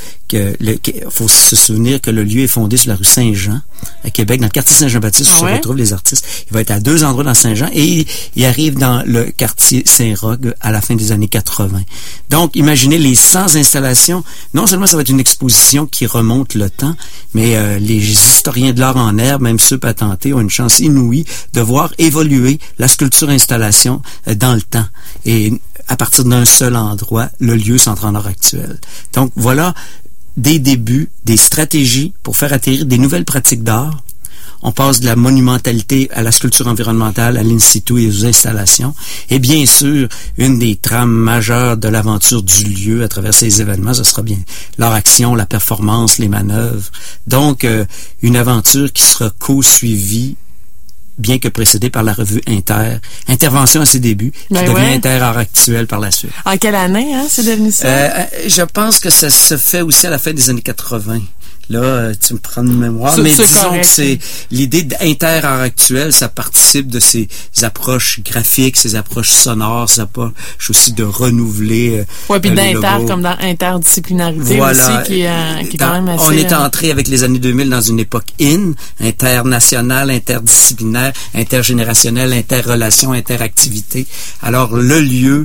faut se souvenir que le lieu est fondé sur la rue Saint-Jean, à Québec, dans le quartier Saint-Jean-Baptiste, où se retrouvent les artistes. Il va être à 2 endroits dans Saint-Jean et il arrive dans le quartier Saint-Roch à la fin des années 80. Donc, imaginez les 100 installations. Non seulement ça va être une exposition qui remonte le temps, mais les historiens de l'art en herbe, même ceux patentés, ont une chance inouïe de voir évoluer la sculpture-installation dans le temps. Et à partir d'un seul endroit, le lieu centre en art actuel. Donc, voilà des débuts, des stratégies pour faire atterrir des nouvelles pratiques d'art. On passe de la monumentalité à la sculpture environnementale, à l'in situ et aux installations. Et bien sûr, une des trames majeures de l'aventure du lieu à travers ces événements, ce sera bien leur action, la performance, les manœuvres. Donc, une aventure qui sera co-suivie, bien que précédée par la revue Intervention à ses débuts, qui devient Inter-Art Actuel par la suite. En quelle année, c'est devenu ça? Je pense que ça se fait aussi à la fin des années 80. Là, tu me prends de mémoire, mais disons correct. Que c'est l'idée d'Inter-Art Actuel, ça participe de ces approches graphiques, ces approches sonores, ça approche aussi de renouveler. Ouais, puis d'inter comme dans interdisciplinarité aussi, qui est quand même assez. On est entré avec les années 2000 dans une époque internationale, interdisciplinaire, intergénérationnelle, interrelation, interactivité. Alors le lieu,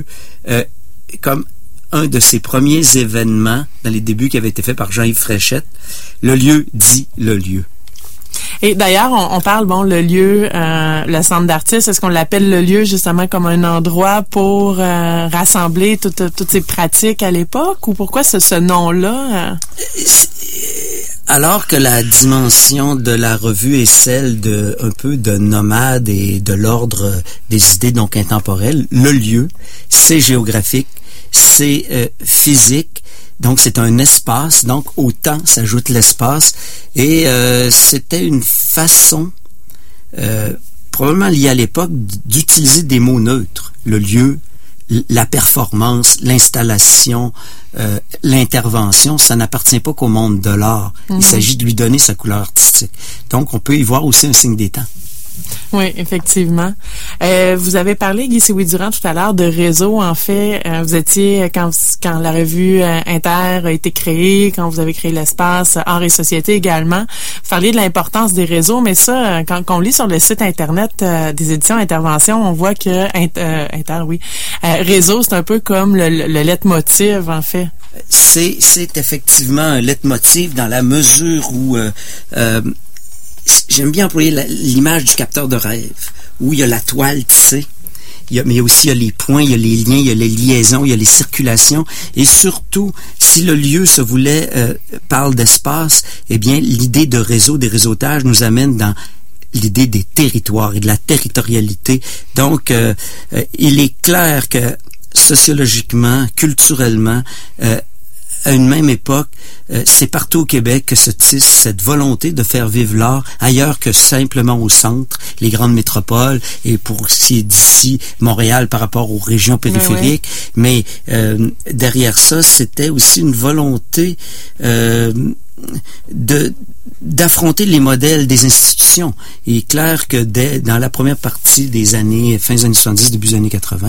comme un de ses premiers événements dans les débuts qui avait été fait par Jean-Yves Fréchette, le lieu dit le lieu. Et d'ailleurs, on parle, le lieu, le centre d'artistes, est-ce qu'on l'appelle le lieu justement comme un endroit pour rassembler toutes ces pratiques à l'époque, ou pourquoi ce nom-là? Alors que la dimension de la revue est celle un peu de nomade et de l'ordre des idées donc intemporelles, le lieu, c'est géographique, c'est physique, donc c'est un espace, donc au temps s'ajoute l'espace, et c'était une façon, probablement liée à l'époque, d'utiliser des mots neutres, le lieu, la performance, l'installation, l'intervention, ça n'appartient pas qu'au monde de l'art. Il s'agit de lui donner sa couleur artistique. Donc, on peut y voir aussi un signe des temps. Oui, effectivement. Vous avez parlé, Guy Sioui-Durand, tout à l'heure de réseau. En fait, vous étiez, quand la revue Inter a été créée, quand vous avez créé l'espace Art et Société également, vous parliez de l'importance des réseaux, mais ça, quand on lit sur le site Internet des éditions Intervention, on voit que réseau, c'est un peu comme le leitmotiv, en fait. C'est effectivement un leitmotiv dans la mesure où j'aime bien employer l'image du capteur de rêve, où il y a la toile tissée, mais aussi il y a les points, il y a les liens, il y a les liaisons, il y a les circulations, et surtout, si le lieu se voulait parle d'espace, eh bien, l'idée de réseau, des réseautages nous amène dans l'idée des territoires et de la territorialité. Donc, il est clair que sociologiquement, culturellement, à une même époque, c'est partout au Québec que se tisse cette volonté de faire vivre l'art ailleurs que simplement au centre, les grandes métropoles, et pour ce qui est d'ici, Montréal par rapport aux régions périphériques. Mais derrière ça, c'était aussi une volonté d'affronter les modèles des institutions. Il est clair que dans la première partie des années, fin des années 70, début des années 80,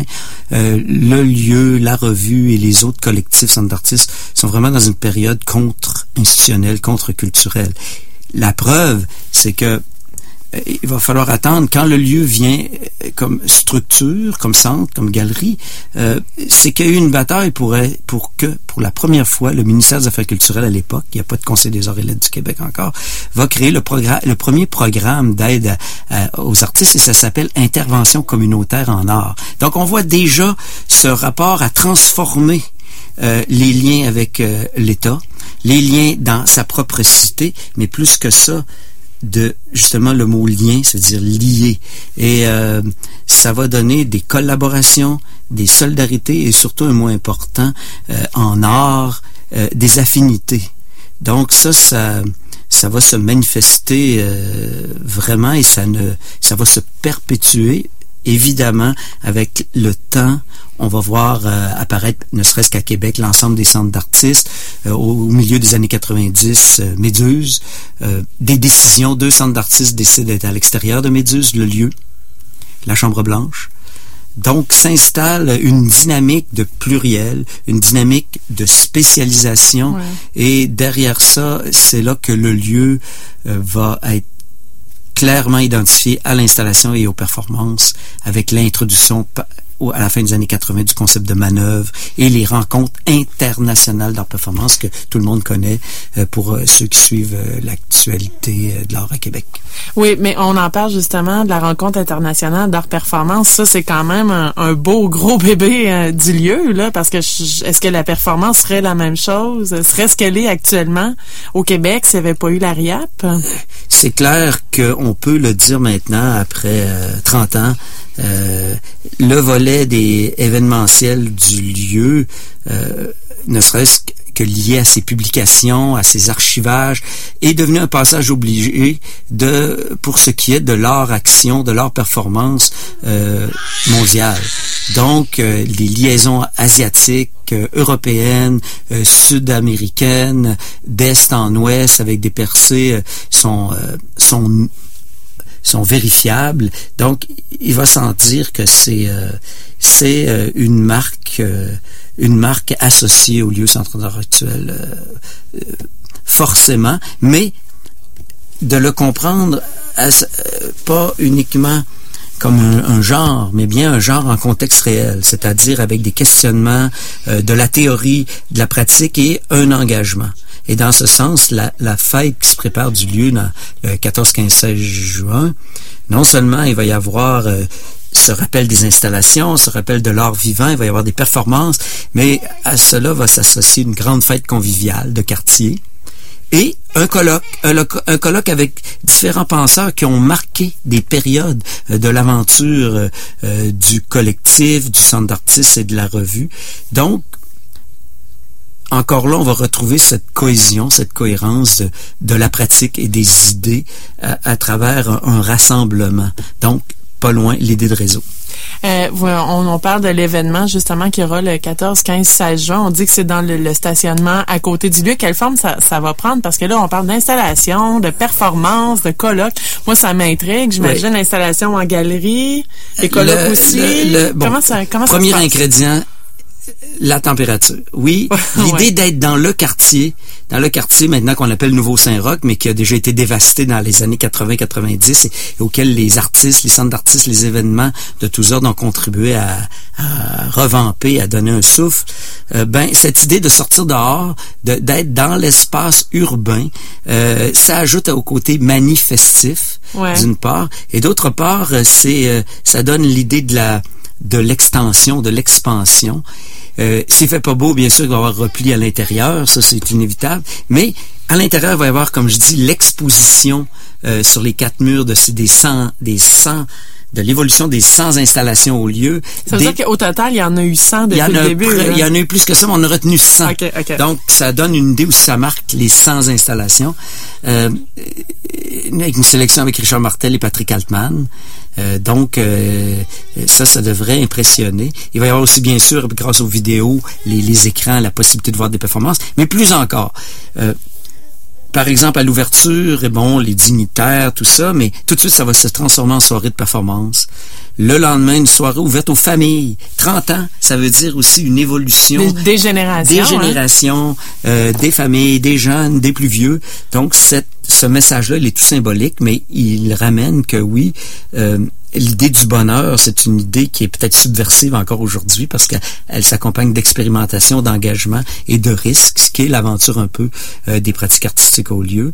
le lieu, la revue et les autres collectifs centres d'artistes sont vraiment dans une période contre-institutionnelle, contre-culturelle. La preuve, c'est que il va falloir attendre quand le lieu vient comme structure, comme centre, comme galerie. C'est qu'il y a eu une bataille pour que, pour la première fois, le ministère des Affaires culturelles à l'époque, il n'y a pas de Conseil des arts et lettres du Québec encore, va créer le premier programme d'aide aux artistes, et ça s'appelle Intervention communautaire en art. Donc on voit déjà ce rapport à transformer les liens avec l'État, les liens dans sa propre cité, mais plus que ça, de justement le mot lien, c'est-à-dire lié. Et ça va donner des collaborations, des solidarités et surtout un mot important en art, des affinités. Donc ça va se manifester vraiment, et ça va se perpétuer. Évidemment, avec le temps, on va voir apparaître, ne serait-ce qu'à Québec, l'ensemble des centres d'artistes. Au milieu des années 90, Méduse, des décisions, 2 centres d'artistes décident d'être à l'extérieur de Méduse, le lieu, la Chambre Blanche. Donc s'installe une dynamique de pluriel, une dynamique de spécialisation, et derrière ça, c'est là que le lieu va être clairement identifié à l'installation et aux performances, avec l'introduction à la fin des années 80 du concept de manœuvre et les rencontres internationales d'art performance que tout le monde connaît pour ceux qui suivent l'actualité de l'art à Québec. Oui, mais on en parle justement de la rencontre internationale d'art performance. Ça, c'est quand même un beau gros bébé du lieu, là, parce que est-ce que la performance serait la même chose? Serait ce qu'elle est actuellement au Québec s'il n'y avait pas eu la RIAP? C'est clair qu'on peut le dire maintenant, après 30 ans, le volet des événementiels du lieu, ne serait-ce que lié à ses publications, à ses archivages, est devenu un passage obligé pour ce qui est de l'art action, de l'art performance mondiale. Donc, les liaisons asiatiques, européennes, sud-américaines, d'est en ouest, avec des percées, sont vérifiables. Donc, il va sans dire que c'est une marque associée au lieu Centre d'art actuel, forcément, mais de le comprendre pas uniquement comme un genre, mais bien un genre en contexte réel, c'est-à-dire avec des questionnements de la théorie, de la pratique et un engagement. Et dans ce sens, la fête qui se prépare du lieu dans le 14, 15, 16 juin, non seulement il va y avoir ce rappel des installations, ce rappel de l'art vivant, il va y avoir des performances, mais à cela va s'associer une grande fête conviviale de quartier et un colloque avec différents penseurs qui ont marqué des périodes de l'aventure du collectif, du centre d'artistes et de la revue. Donc, encore là, on va retrouver cette cohésion, cette cohérence de la pratique et des idées à travers un rassemblement. Donc, pas loin l'idée de réseau. On parle de l'événement justement qui aura le 14, 15, 16 juin. On dit que c'est dans le stationnement à côté du lieu. Quelle forme ça va prendre? Parce que là, on parle d'installation, de performance, de colloque. Moi, ça m'intrigue. J'imagine l'installation en galerie, les colloques aussi. Comment ça se passe? Premier ingrédient, la température. Oui, l'idée d'être dans le quartier maintenant qu'on appelle Nouveau-Saint-Roch, mais qui a déjà été dévasté dans les années 80-90 et auquel les artistes, les centres d'artistes, les événements de tous ordres ont contribué à revamper, à donner un souffle. Cette idée de sortir dehors, d'être dans l'espace urbain, ça ajoute au côté manifestif, d'une part, et d'autre part, ça donne l'idée de l'extension, de l'expansion. S'il fait pas beau, bien sûr, il va y avoir repli à l'intérieur, ça c'est inévitable, mais à l'intérieur, il va y avoir, comme je dis, l'exposition sur les 4 murs de l'évolution des 100 installations au lieu. Ça veut dire qu'au total, il y en a eu 100 depuis le début. Il y en a eu plus que ça, mais on a retenu 100. Okay. Donc, ça donne une idée où ça marque les 100 installations. Avec une sélection avec Richard Martel et Patrick Altman. Donc, ça devrait impressionner. Il va y avoir aussi, bien sûr, grâce aux vidéos, les écrans, la possibilité de voir des performances, mais plus encore. Par exemple, à l'ouverture, les dignitaires, tout ça, mais tout de suite, ça va se transformer en soirée de performance. Le lendemain, une soirée ouverte aux familles. 30 ans, ça veut dire aussi une évolution. Des générations. Des générations, des familles, des jeunes, des plus vieux. Donc, ce message-là, il est tout symbolique, mais il ramène que oui, l'idée du bonheur, c'est une idée qui est peut-être subversive encore aujourd'hui parce qu'elle s'accompagne d'expérimentation, d'engagement et de risques, ce qui est l'aventure un peu des pratiques artistiques au lieu.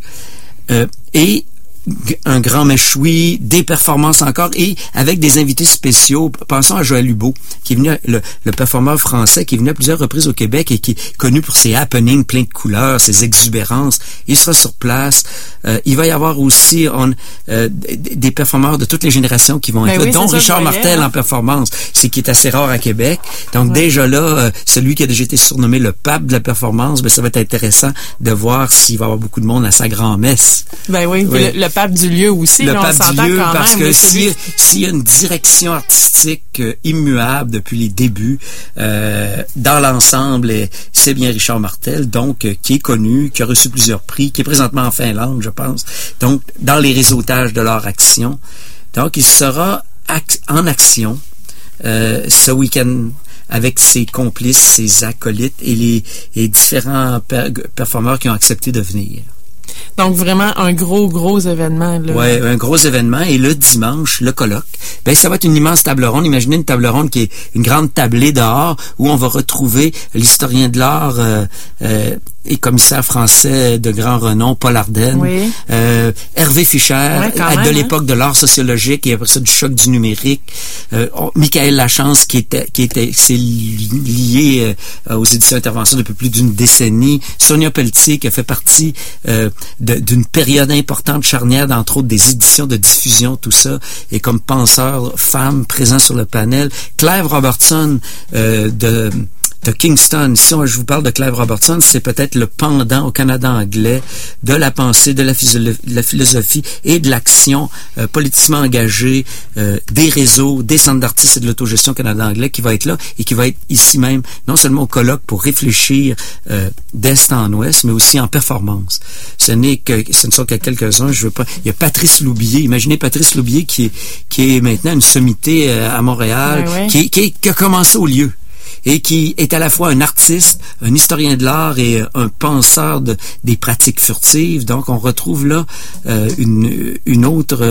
Et un grand méchoui, des performances encore, et avec des invités spéciaux. Pensons à Joël Hubeau, qui est venu, le performeur français, qui est venu à plusieurs reprises au Québec et qui est connu pour ses happenings pleins de couleurs, ses exubérances. Il sera sur place. Il va y avoir aussi des performeurs de toutes les générations qui vont être là, dont Richard Martel en performance, ce qui est assez rare à Québec. Donc déjà là, celui qui a déjà été surnommé le pape de la performance, ça va être intéressant de voir s'il va y avoir beaucoup de monde à sa grand-messe. Le pape du lieu aussi. Le pape du lieu, parce que s'il y a une direction artistique immuable depuis les débuts, dans l'ensemble, c'est bien Richard Martel, donc qui est connu, qui a reçu plusieurs prix, qui est présentement en Finlande, je pense, donc dans les réseautages de leur action. Donc, il sera en action ce week-end avec ses complices, ses acolytes et les différents performeurs qui ont accepté de venir. Donc, vraiment, un gros événement. Oui, un gros événement. Et le dimanche, le colloque, ça va être une immense table ronde. Imaginez une table ronde qui est une grande tablée dehors où on va retrouver l'historien de l'art et commissaire français de grand renom, Paul Ardenne, Hervé Fischer, de l'époque de l'art sociologique et après ça du choc du numérique, Michael Lachance qui s'est lié aux éditions Intervention depuis plus d'une décennie, Sonia Pelletier qui a fait partie d'une période importante, charnière, entre autres des éditions de diffusion, tout ça, et comme penseur femme présent sur le panel, Clive Robertson de Kingston. Si je vous parle de Clive Robertson, c'est peut-être le pendant au Canada anglais de la pensée, de la philosophie et de l'action politiquement engagée des réseaux, des centres d'artistes et de l'autogestion Canada anglais qui va être là et qui va être ici même, non seulement au colloque pour réfléchir d'est en ouest, mais aussi en performance. Ce ne sont que quelques-uns. Il y a Patrice Loubier. Imaginez Patrice Loubier qui est maintenant une sommité à Montréal, qui a commencé au lieu. Et qui est à la fois un artiste, un historien de l'art et un penseur des pratiques furtives. Donc, on retrouve là une autre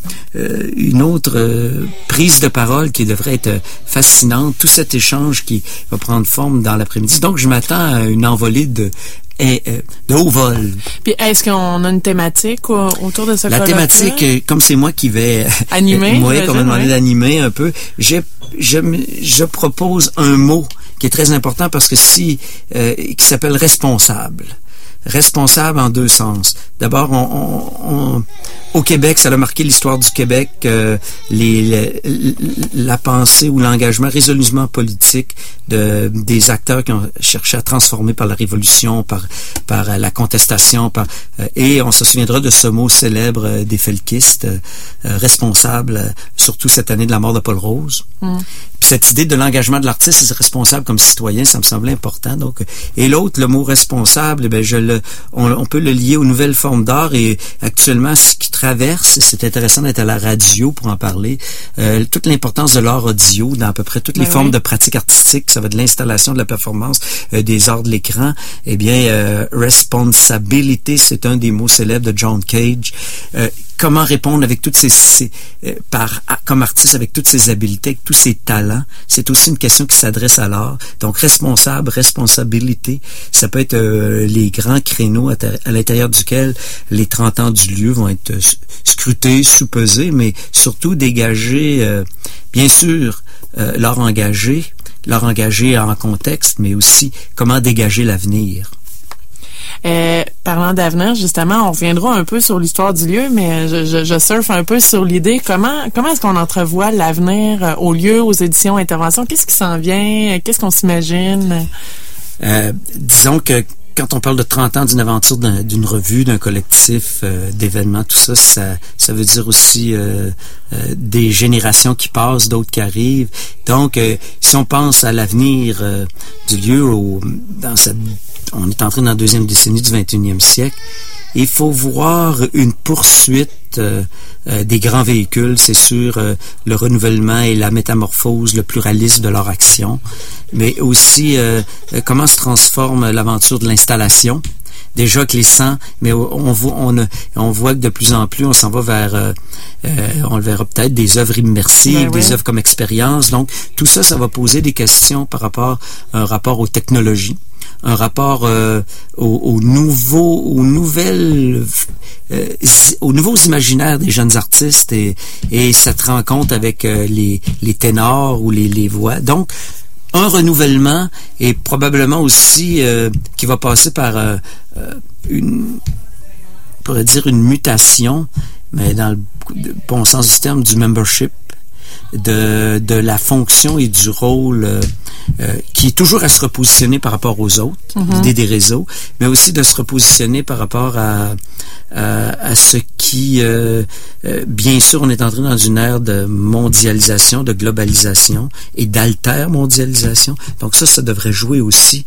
prise de parole qui devrait être fascinante. Tout cet échange qui va prendre forme dans l'après-midi. Donc, je m'attends à une envolée de haut vol. Puis est-ce qu'on a une thématique autour de ce colloque-là? La thématique, comme c'est moi qui vais animer, comme on m'a demandé d'animer un peu, je propose un mot qui est très important parce que qui s'appelle responsable. responsable en deux sens. D'abord, au Québec, ça a marqué l'histoire du Québec, la pensée ou l'engagement résolument politique des acteurs qui ont cherché à transformer par la Révolution, par la contestation, et on se souviendra de ce mot célèbre des felkistes, responsable, surtout cette année de la mort de Paul Rose. Puis cette idée de l'engagement de l'artiste responsable comme citoyen, ça me semblait important. Donc, et l'autre, le mot responsable, on peut le lier aux nouvelles formes d'art, et actuellement, ce qui traverse, c'est intéressant d'être à la radio pour en parler, toute l'importance de l'art audio dans à peu près toutes les formes de pratiques artistiques, ça va de l'installation, de la performance, des arts de l'écran. Eh bien, responsibility, c'est un des mots célèbres de John Cage. Comment répondre avec toutes comme artiste, avec toutes ses habiletés, avec tous ses talents. C'est aussi une question qui s'adresse à l'art. Donc, responsabilité, ça peut être les grands créneaux à l'intérieur duquel les 30 ans du lieu vont être scrutés, sous-pesés, mais surtout dégager, bien sûr, l'art engagé en contexte, mais aussi comment dégager l'avenir. Parlant d'avenir, justement, on reviendra un peu sur l'histoire du lieu, mais je surfe un peu sur l'idée. Comment est-ce qu'on entrevoit l'avenir au lieu, aux éditions, interventions? Qu'est-ce qui s'en vient? Qu'est-ce qu'on s'imagine? Disons que quand on parle de 30 ans d'une aventure, d'une revue, d'un collectif, d'événements, tout ça, ça veut dire aussi des générations qui passent, d'autres qui arrivent. Donc, si on pense à l'avenir du lieu, on est entré dans la deuxième décennie du 21e siècle, il faut voir une poursuite des grands véhicules, c'est sûr, le renouvellement et la métamorphose, le pluralisme de leur action, mais aussi comment se transforme l'aventure de l'installation. Déjà que les 100, mais on voit que de plus en plus, on s'en va vers, on le verra peut-être, des œuvres immersives, des œuvres comme expérience. Donc, tout ça, ça va poser des questions par rapport à un rapport aux technologies, un rapport aux nouveaux imaginaires des jeunes artistes et cette rencontre avec les ténors ou les voix. Donc, un renouvellement et probablement aussi qui va passer par on pourrait dire une mutation, mais dans le bon sens du terme, du membership, de la fonction et du rôle qui est toujours à se repositionner par rapport aux autres, l'idée des réseaux, mais aussi de se repositionner par rapport à ce qui, bien sûr, on est entré dans une ère de mondialisation, de globalisation et d'alter-mondialisation. Donc ça devrait jouer aussi.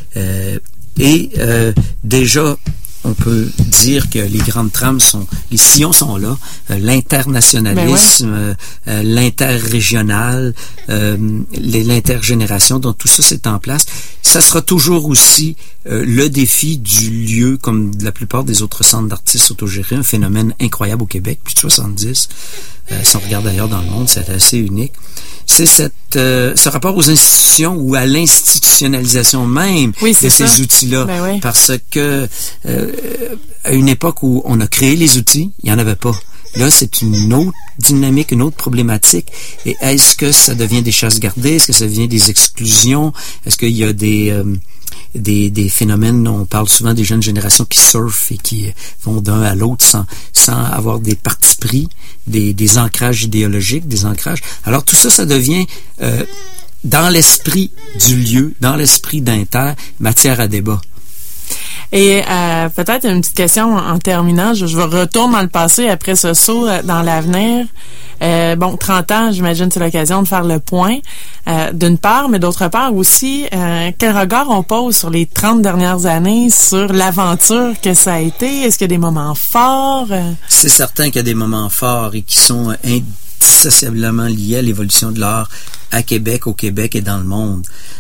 Déjà, on peut dire que les grandes trames les sillons sont là, l'internationalisme, l'interrégional, l'intergénération, donc tout ça c'est en place. Ça sera toujours aussi le défi du lieu, comme la plupart des autres centres d'artistes autogérés, un phénomène incroyable au Québec, plus de 70. Si on regarde ailleurs dans le monde, c'est assez unique. C'est ce rapport aux institutions ou à l'institutionnalisation même de ces outils-là. Parce que à une époque où on a créé les outils, il n'y en avait pas. Là, c'est une autre dynamique, une autre problématique. Et est-ce que ça devient des chasses gardées? Est-ce que ça devient des exclusions? Est-ce qu'il y a des phénomènes, on parle souvent des jeunes générations qui surfent et qui vont d'un à l'autre sans avoir des partis pris, des ancrages idéologiques, des ancrages. Alors tout ça, ça devient dans l'esprit du lieu, dans l'esprit d'Inter, matière à débat. Et peut-être une petite question en terminant. Je retourne dans le passé après ce saut dans l'avenir. 30 ans, j'imagine, c'est l'occasion de faire le point, d'une part, mais d'autre part aussi, quel regard on pose sur les 30 dernières années, sur l'aventure que ça a été? Est-ce qu'il y a des moments forts? C'est certain qu'il y a des moments forts et qui sont indissociablement liés à l'évolution de l'art au Québec et dans le monde.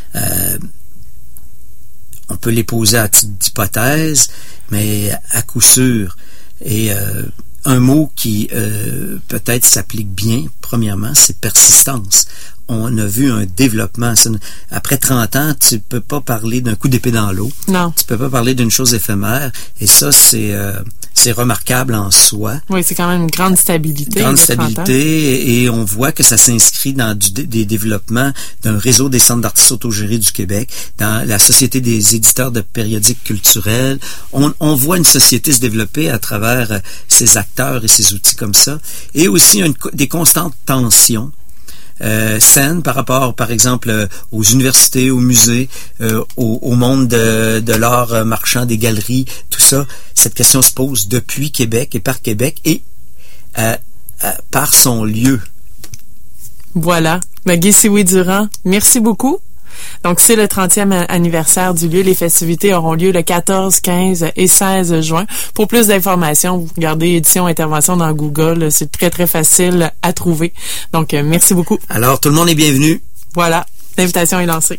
On peut les poser à titre d'hypothèse, mais à coup sûr. Et un mot qui peut-être s'applique bien, premièrement, c'est persistance. on a vu un développement. Après 30 ans, tu peux pas parler d'un coup d'épée dans l'eau. Non. Tu peux pas parler d'une chose éphémère. Et ça, c'est remarquable en soi. Oui, c'est quand même une grande stabilité. Grande stabilité, et on voit que ça s'inscrit dans des développements d'un réseau des centres d'artistes autogérés du Québec, dans la Société des éditeurs de périodiques culturels. On voit une société se développer à travers ces acteurs et ces outils comme ça. Et aussi des constantes tensions saines par rapport, par exemple, aux universités, aux musées, au monde de l'art marchand, des galeries, tout ça. Cette question se pose depuis Québec et par Québec et par son lieu. Voilà. Guy Sioui-Durand, merci beaucoup. Donc, c'est le 30e anniversaire du lieu. Les festivités auront lieu le 14, 15 et 16 juin. Pour plus d'informations, vous regardez édition intervention dans Google. C'est très, très facile à trouver. Donc, merci beaucoup. Alors, tout le monde est bienvenu. Voilà. L'invitation est lancée.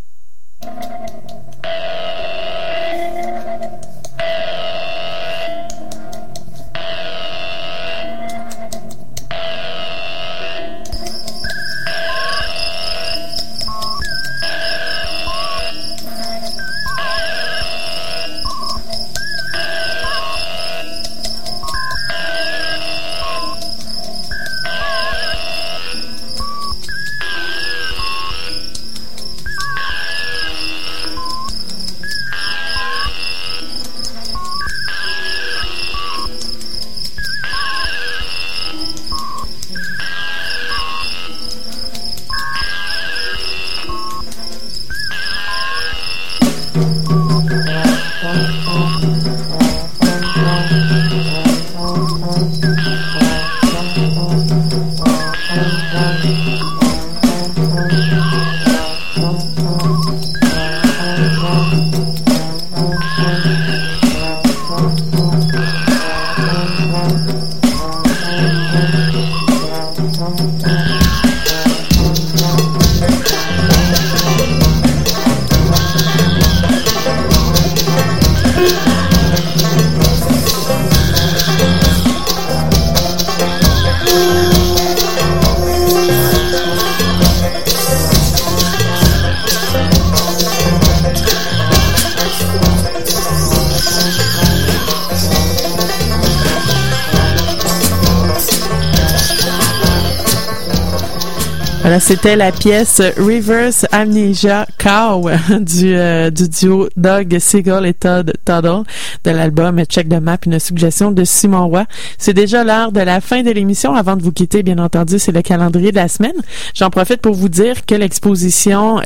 Voilà, c'était la pièce Reverse Amnesia Cow du duo Doug Segal et Todd Tuttle de l'album Check the Map, une suggestion de Simon Roy. C'est déjà l'heure de la fin de l'émission. Avant de vous quitter, bien entendu, c'est le calendrier de la semaine. J'en profite pour vous dire que les expositions,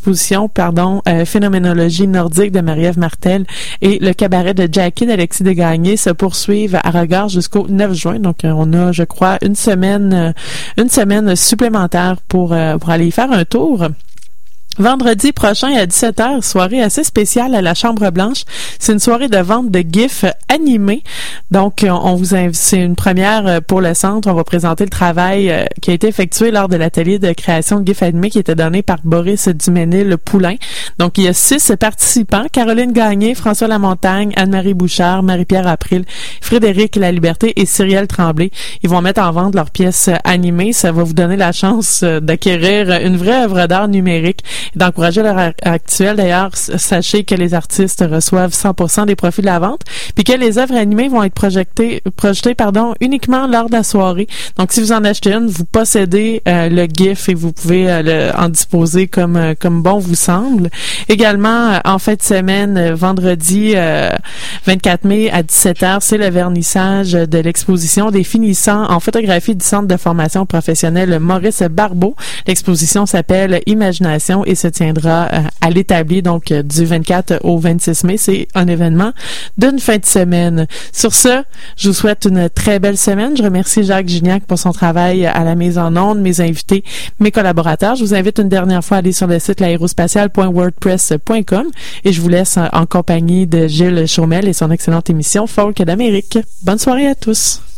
Phénoménologie nordique de Marie-Ève Martel et le cabaret de Jackie d'Alexis Desgagnés se poursuivent à Regard jusqu'au 9 juin. Donc, on a, je crois, une semaine supplémentaire pour aller y faire un tour. Vendredi prochain à 17h, soirée assez spéciale à la Chambre Blanche. C'est une soirée de vente de GIFs animés. Donc, on vous invite, c'est une première pour le centre. On va présenter le travail qui a été effectué lors de l'atelier de création de GIFs animés qui était donné par Boris Duménil-Poulain. Donc, il y a 6 participants. Caroline Gagné, François Lamontagne, Anne-Marie Bouchard, Marie-Pierre April, Frédéric Laliberté et Cyrielle Tremblay. Ils vont mettre en vente leurs pièces animées. Ça va vous donner la chance d'acquérir une vraie œuvre d'art numérique et d'encourager leur actuel. D'ailleurs, sachez que les artistes reçoivent 100% des profits de la vente, puis que les œuvres animées vont être projetées uniquement lors de la soirée. Donc, si vous en achetez une, vous possédez le GIF et vous pouvez en disposer comme bon vous semble. Également, en fin de semaine, vendredi 24 mai à 17h, c'est le vernissage de l'exposition des finissants en photographie du Centre de formation professionnelle Maurice Barbeau. L'exposition s'appelle Imagination et se tiendra à l'établi, donc du 24 au 26 mai. C'est un événement d'une fin de semaine. Sur ce, je vous souhaite une très belle semaine. Je remercie Jacques Gignac pour son travail à la mise en onde, mes invités, mes collaborateurs. Je vous invite une dernière fois à aller sur le site l'aérospatial.wordpress.com et je vous laisse en compagnie de Gilles Chaumel et son excellente émission Folk d'Amérique. Bonne soirée à tous.